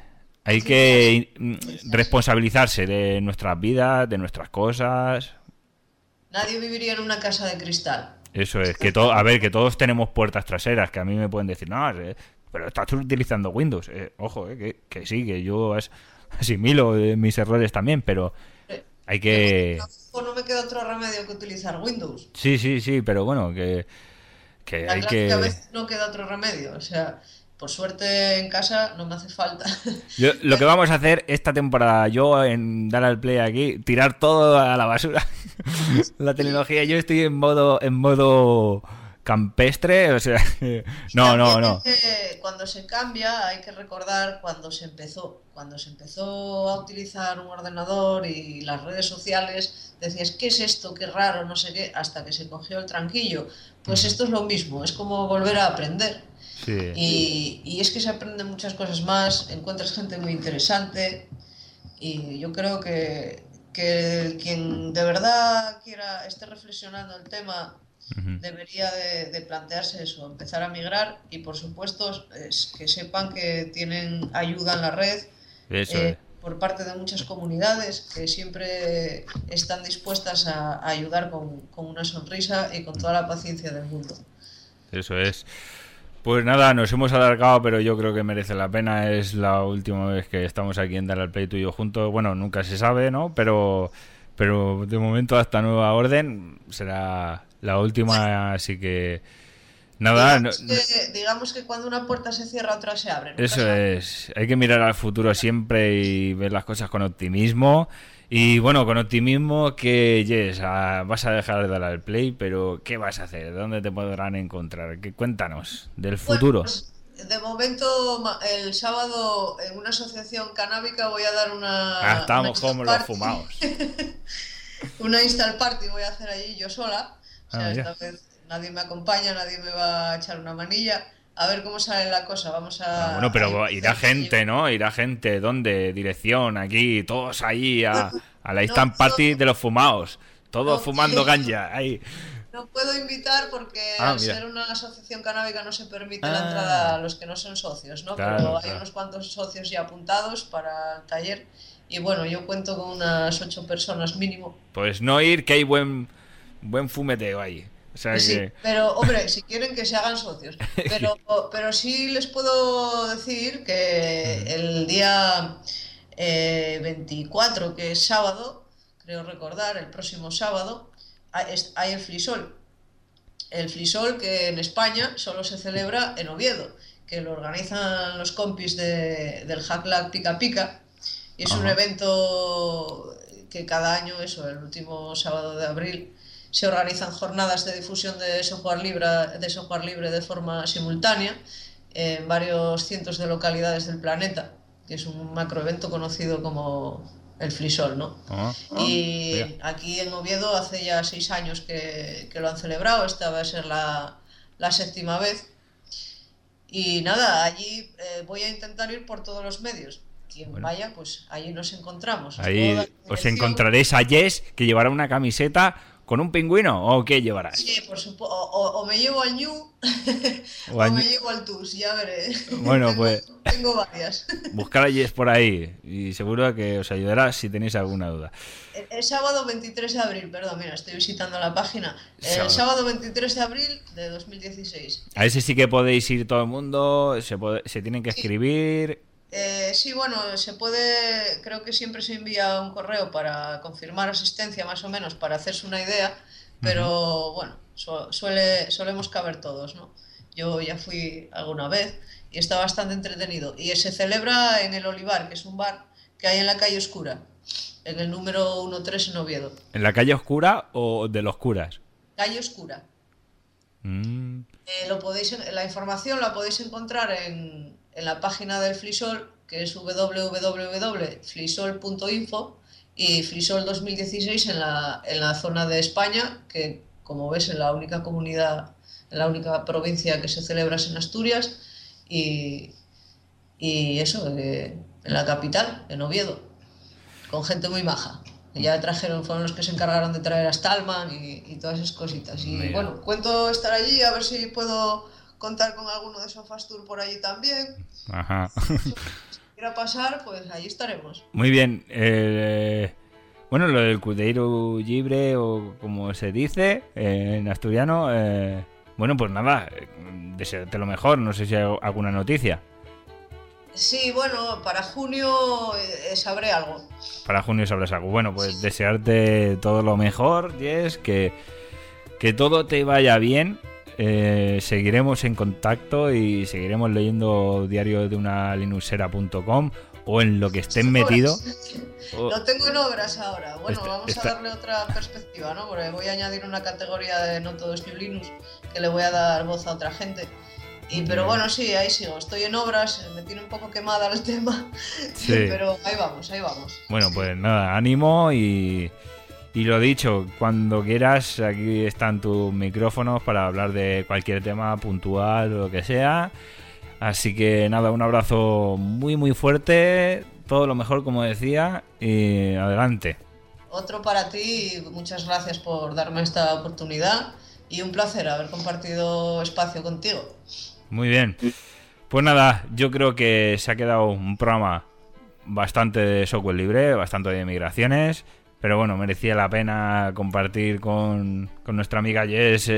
responsabilizarse de nuestras vidas, de nuestras cosas. Nadie viviría en una casa de cristal. Eso es, que todos tenemos puertas traseras, que a mí me pueden decir, no, pero estás utilizando Windows. Ojo, que sí, que yo asimilo mis errores también, pero hay que... No me queda otro remedio que utilizar Windows. Sí, pero bueno, que hay que... A veces no queda otro remedio, o sea... Por suerte en casa no me hace falta. Lo que vamos a hacer esta temporada, yo en dar al play aquí, tirar todo a la basura. La tecnología, yo estoy en modo campestre, o sea, no. Cuando se cambia hay que recordar cuando se empezó a utilizar un ordenador y las redes sociales, decías, ¿qué es esto? Qué raro, no sé qué, hasta que se cogió el tranquillo. Pues esto es lo mismo, es como volver a aprender. Sí. Y es que se aprenden muchas cosas más, encuentras gente muy interesante y yo creo que quien de verdad esté reflexionando el tema debería de plantearse eso, empezar a migrar y por supuesto que sepan que tienen ayuda en la red por parte de muchas comunidades que siempre están dispuestas a ayudar con una sonrisa y con toda la paciencia del mundo. Eso es. Pues nada, nos hemos alargado, pero yo creo que merece la pena. Es la última vez que estamos aquí en Dar al Play tú y yo juntos. Bueno, nunca se sabe, ¿no? Pero de momento hasta nueva orden será la última, así que nada. Digamos que cuando una puerta se cierra, otra se abre. Eso es. Hay que mirar al futuro siempre y ver las cosas con optimismo. Y bueno, con optimismo que, Jess, vas a dejar de dar al play, pero ¿qué vas a hacer? ¿Dónde te podrán encontrar? Cuéntanos del futuro. Pues, de momento, el sábado en una asociación canábica voy a dar una... Estamos como los fumados. Una install party voy a hacer allí yo sola. O sea, esta vez nadie me acompaña, nadie me va a echar una manilla. A ver cómo sale la cosa. Vamos a... bueno, pero irá gente, ¿no? Irá gente. ¿Dónde? Dirección, aquí, todos ahí a la instant party de los fumados. Todos fumando ganja, ahí. No puedo invitar porque al ser una asociación canábica no se permite la entrada a los que no son socios, ¿no? Claro, pero hay unos cuantos socios ya apuntados para el taller y bueno, yo cuento con unas 8 personas mínimo. Pues no ir, que hay buen fumeteo ahí. O sea sí, que... pero hombre, si quieren que se hagan socios. Pero sí les puedo decir que el día 24, que es sábado, creo recordar, el próximo sábado, hay el Flisol. El Flisol que en España solo se celebra en Oviedo, que lo organizan los compis del Hacklag Pica Pica, y es un evento que cada año, el último sábado de abril, se organizan jornadas de difusión de software libre de forma simultánea en varios cientos de localidades del planeta, que es un macroevento conocido como el Flisol, ¿no? Y aquí en Oviedo hace ya 6 años que lo han celebrado, esta va a ser la 7ª vez. Y nada, allí voy a intentar ir por todos los medios. Quien vaya, pues allí nos encontramos. Ahí os encontraréis a Jess, que llevará una camiseta con un pingüino, ¿o qué llevarás? Sí, por supuesto. O me llevo al Ñu o me llevo al Tus, ya veré. Bueno, pues tengo varias. Buscar a Jess por ahí y seguro que os ayudará si tenéis alguna duda. El sábado 23 de abril, perdón, mira, estoy visitando la página. El sábado 23 de abril de 2016. A ese sí que podéis ir todo el mundo, se tienen que escribir... Sí, bueno, se puede, creo que siempre se envía un correo para confirmar asistencia más o menos, para hacerse una idea, pero bueno, solemos caber todos, ¿no? Yo ya fui alguna vez y está bastante entretenido. Y se celebra en el Olivar, que es un bar que hay en la calle Oscura, en el número 13 en Oviedo. ¿En la calle Oscura o de los curas? Calle Oscura. La información la podéis encontrar en la página del Flisol, que es www.flisol.info, y Flisol 2016 en la zona de España, que como ves en la única comunidad, en la única provincia que se celebra es en Asturias, y eso, en la capital, en Oviedo, con gente muy maja. Ya fueron los que se encargaron de traer a Stallman y todas esas cositas. Y bueno, cuento estar allí, a ver si puedo contar con alguno de Sofastur por allí también. Ajá. Si quiera pasar, pues allí estaremos. Muy bien. Bueno, lo del Cudeiro Libre, o como se dice en asturiano, bueno, pues nada, desearte lo mejor. No sé si hay alguna noticia. Sí, bueno, para junio sabré algo. Para junio sabrás algo. Bueno, pues desearte todo lo mejor, Jess, que todo te vaya bien. Seguiremos en contacto y seguiremos leyendo diario de una linuxera.com o en lo que estén metido. Lo tengo en obras ahora. Bueno, vamos a darle otra perspectiva, ¿no? Porque voy a añadir una categoría de No Todo es New Linux, que le voy a dar voz a otra gente. Pero bueno, sí, ahí sigo. Estoy en obras, me tiene un poco quemada el tema, sí. Pero ahí vamos. Bueno, pues nada, ánimo y lo dicho, cuando quieras, aquí están tus micrófonos para hablar de cualquier tema puntual o lo que sea. Así que nada, un abrazo muy muy fuerte, todo lo mejor como decía, y adelante. Otro para ti, muchas gracias por darme esta oportunidad y un placer haber compartido espacio contigo. Muy bien, pues nada, yo creo que se ha quedado un programa bastante de software libre, bastante de migraciones, pero bueno, merecía la pena compartir con nuestra amiga Jess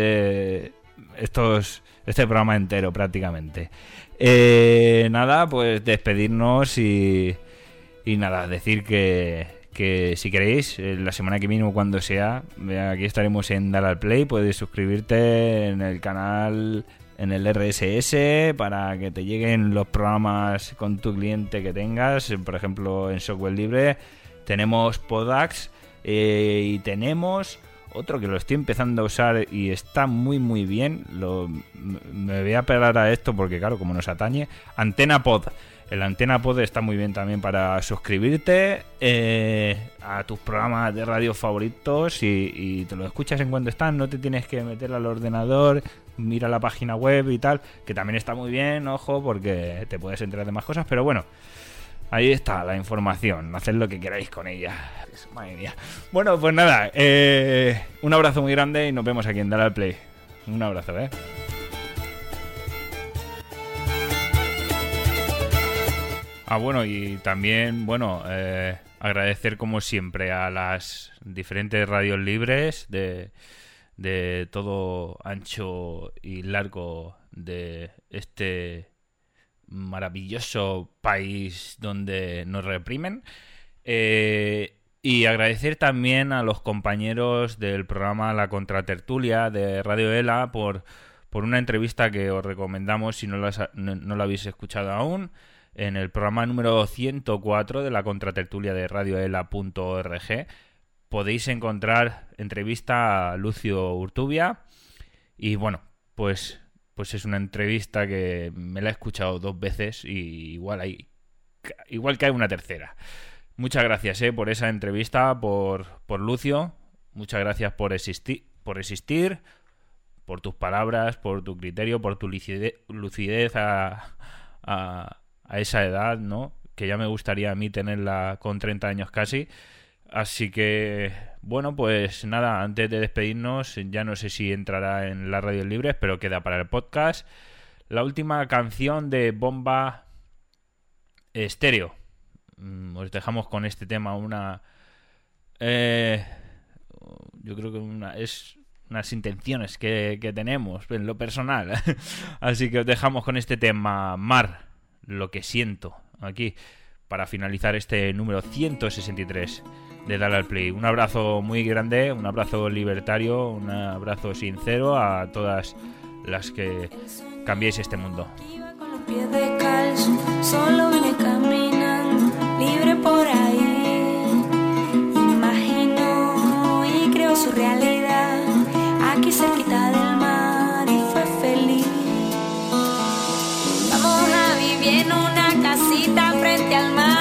este programa entero prácticamente. Nada, pues despedirnos y nada, decir que si queréis, la semana que viene o cuando sea, aquí estaremos en Dar al Play. Puedes suscribirte en el canal, en el RSS, para que te lleguen los programas con tu cliente que tengas. Por ejemplo, en Software Libre tenemos Podax y tenemos otro que lo estoy empezando a usar y está muy muy bien. Me voy a pegar a esto porque claro, como nos atañe, Antena Pod. El Antena Pod está muy bien también para suscribirte a tus programas de radio favoritos y te lo escuchas en cuanto están. No te tienes que meter al ordenador, mira la página web y tal, que también está muy bien, ojo, porque te puedes enterar de más cosas, pero bueno, ahí está la información, haced lo que queráis con ella. Madre mía. Bueno, pues nada, un abrazo muy grande y nos vemos aquí en Dale al Play. Un abrazo, bueno, y también, agradecer como siempre a las diferentes radios libres de todo ancho y largo de este maravilloso país donde nos reprimen. Y agradecer también a los compañeros del programa La Contratertulia de Radio ELA por una entrevista que os recomendamos si no la habéis escuchado aún, en el programa número 104 de La Contratertulia de radioela.org. Podéis encontrar entrevista a Lucio Urtubia y bueno, pues es una entrevista que me la he escuchado 2 veces y igual que hay una tercera. Muchas gracias por esa entrevista, por Lucio. Muchas gracias por existir, por tus palabras, por tu criterio, por tu lucidez a esa edad, ¿no? Que ya me gustaría a mí tenerla con 30 años casi. Así que, bueno, pues nada, antes de despedirnos, ya no sé si entrará en las radios libres, pero queda para el podcast la última canción de Bomba Estéreo. Os dejamos con este tema yo creo que es unas intenciones que tenemos en lo personal. Así que os dejamos con este tema, Mar, lo que siento, aquí, para finalizar este número 163 de Dale al Play. Un abrazo muy grande, un abrazo libertario, un abrazo sincero a todas las que cambiéis este mundo. Con los pies descalzos, solo vine caminando, libre por ahí. Imagino y creo su realidad, aquí cerquita del mar, y fue feliz. Vamos a vivir en una casita frente al mar.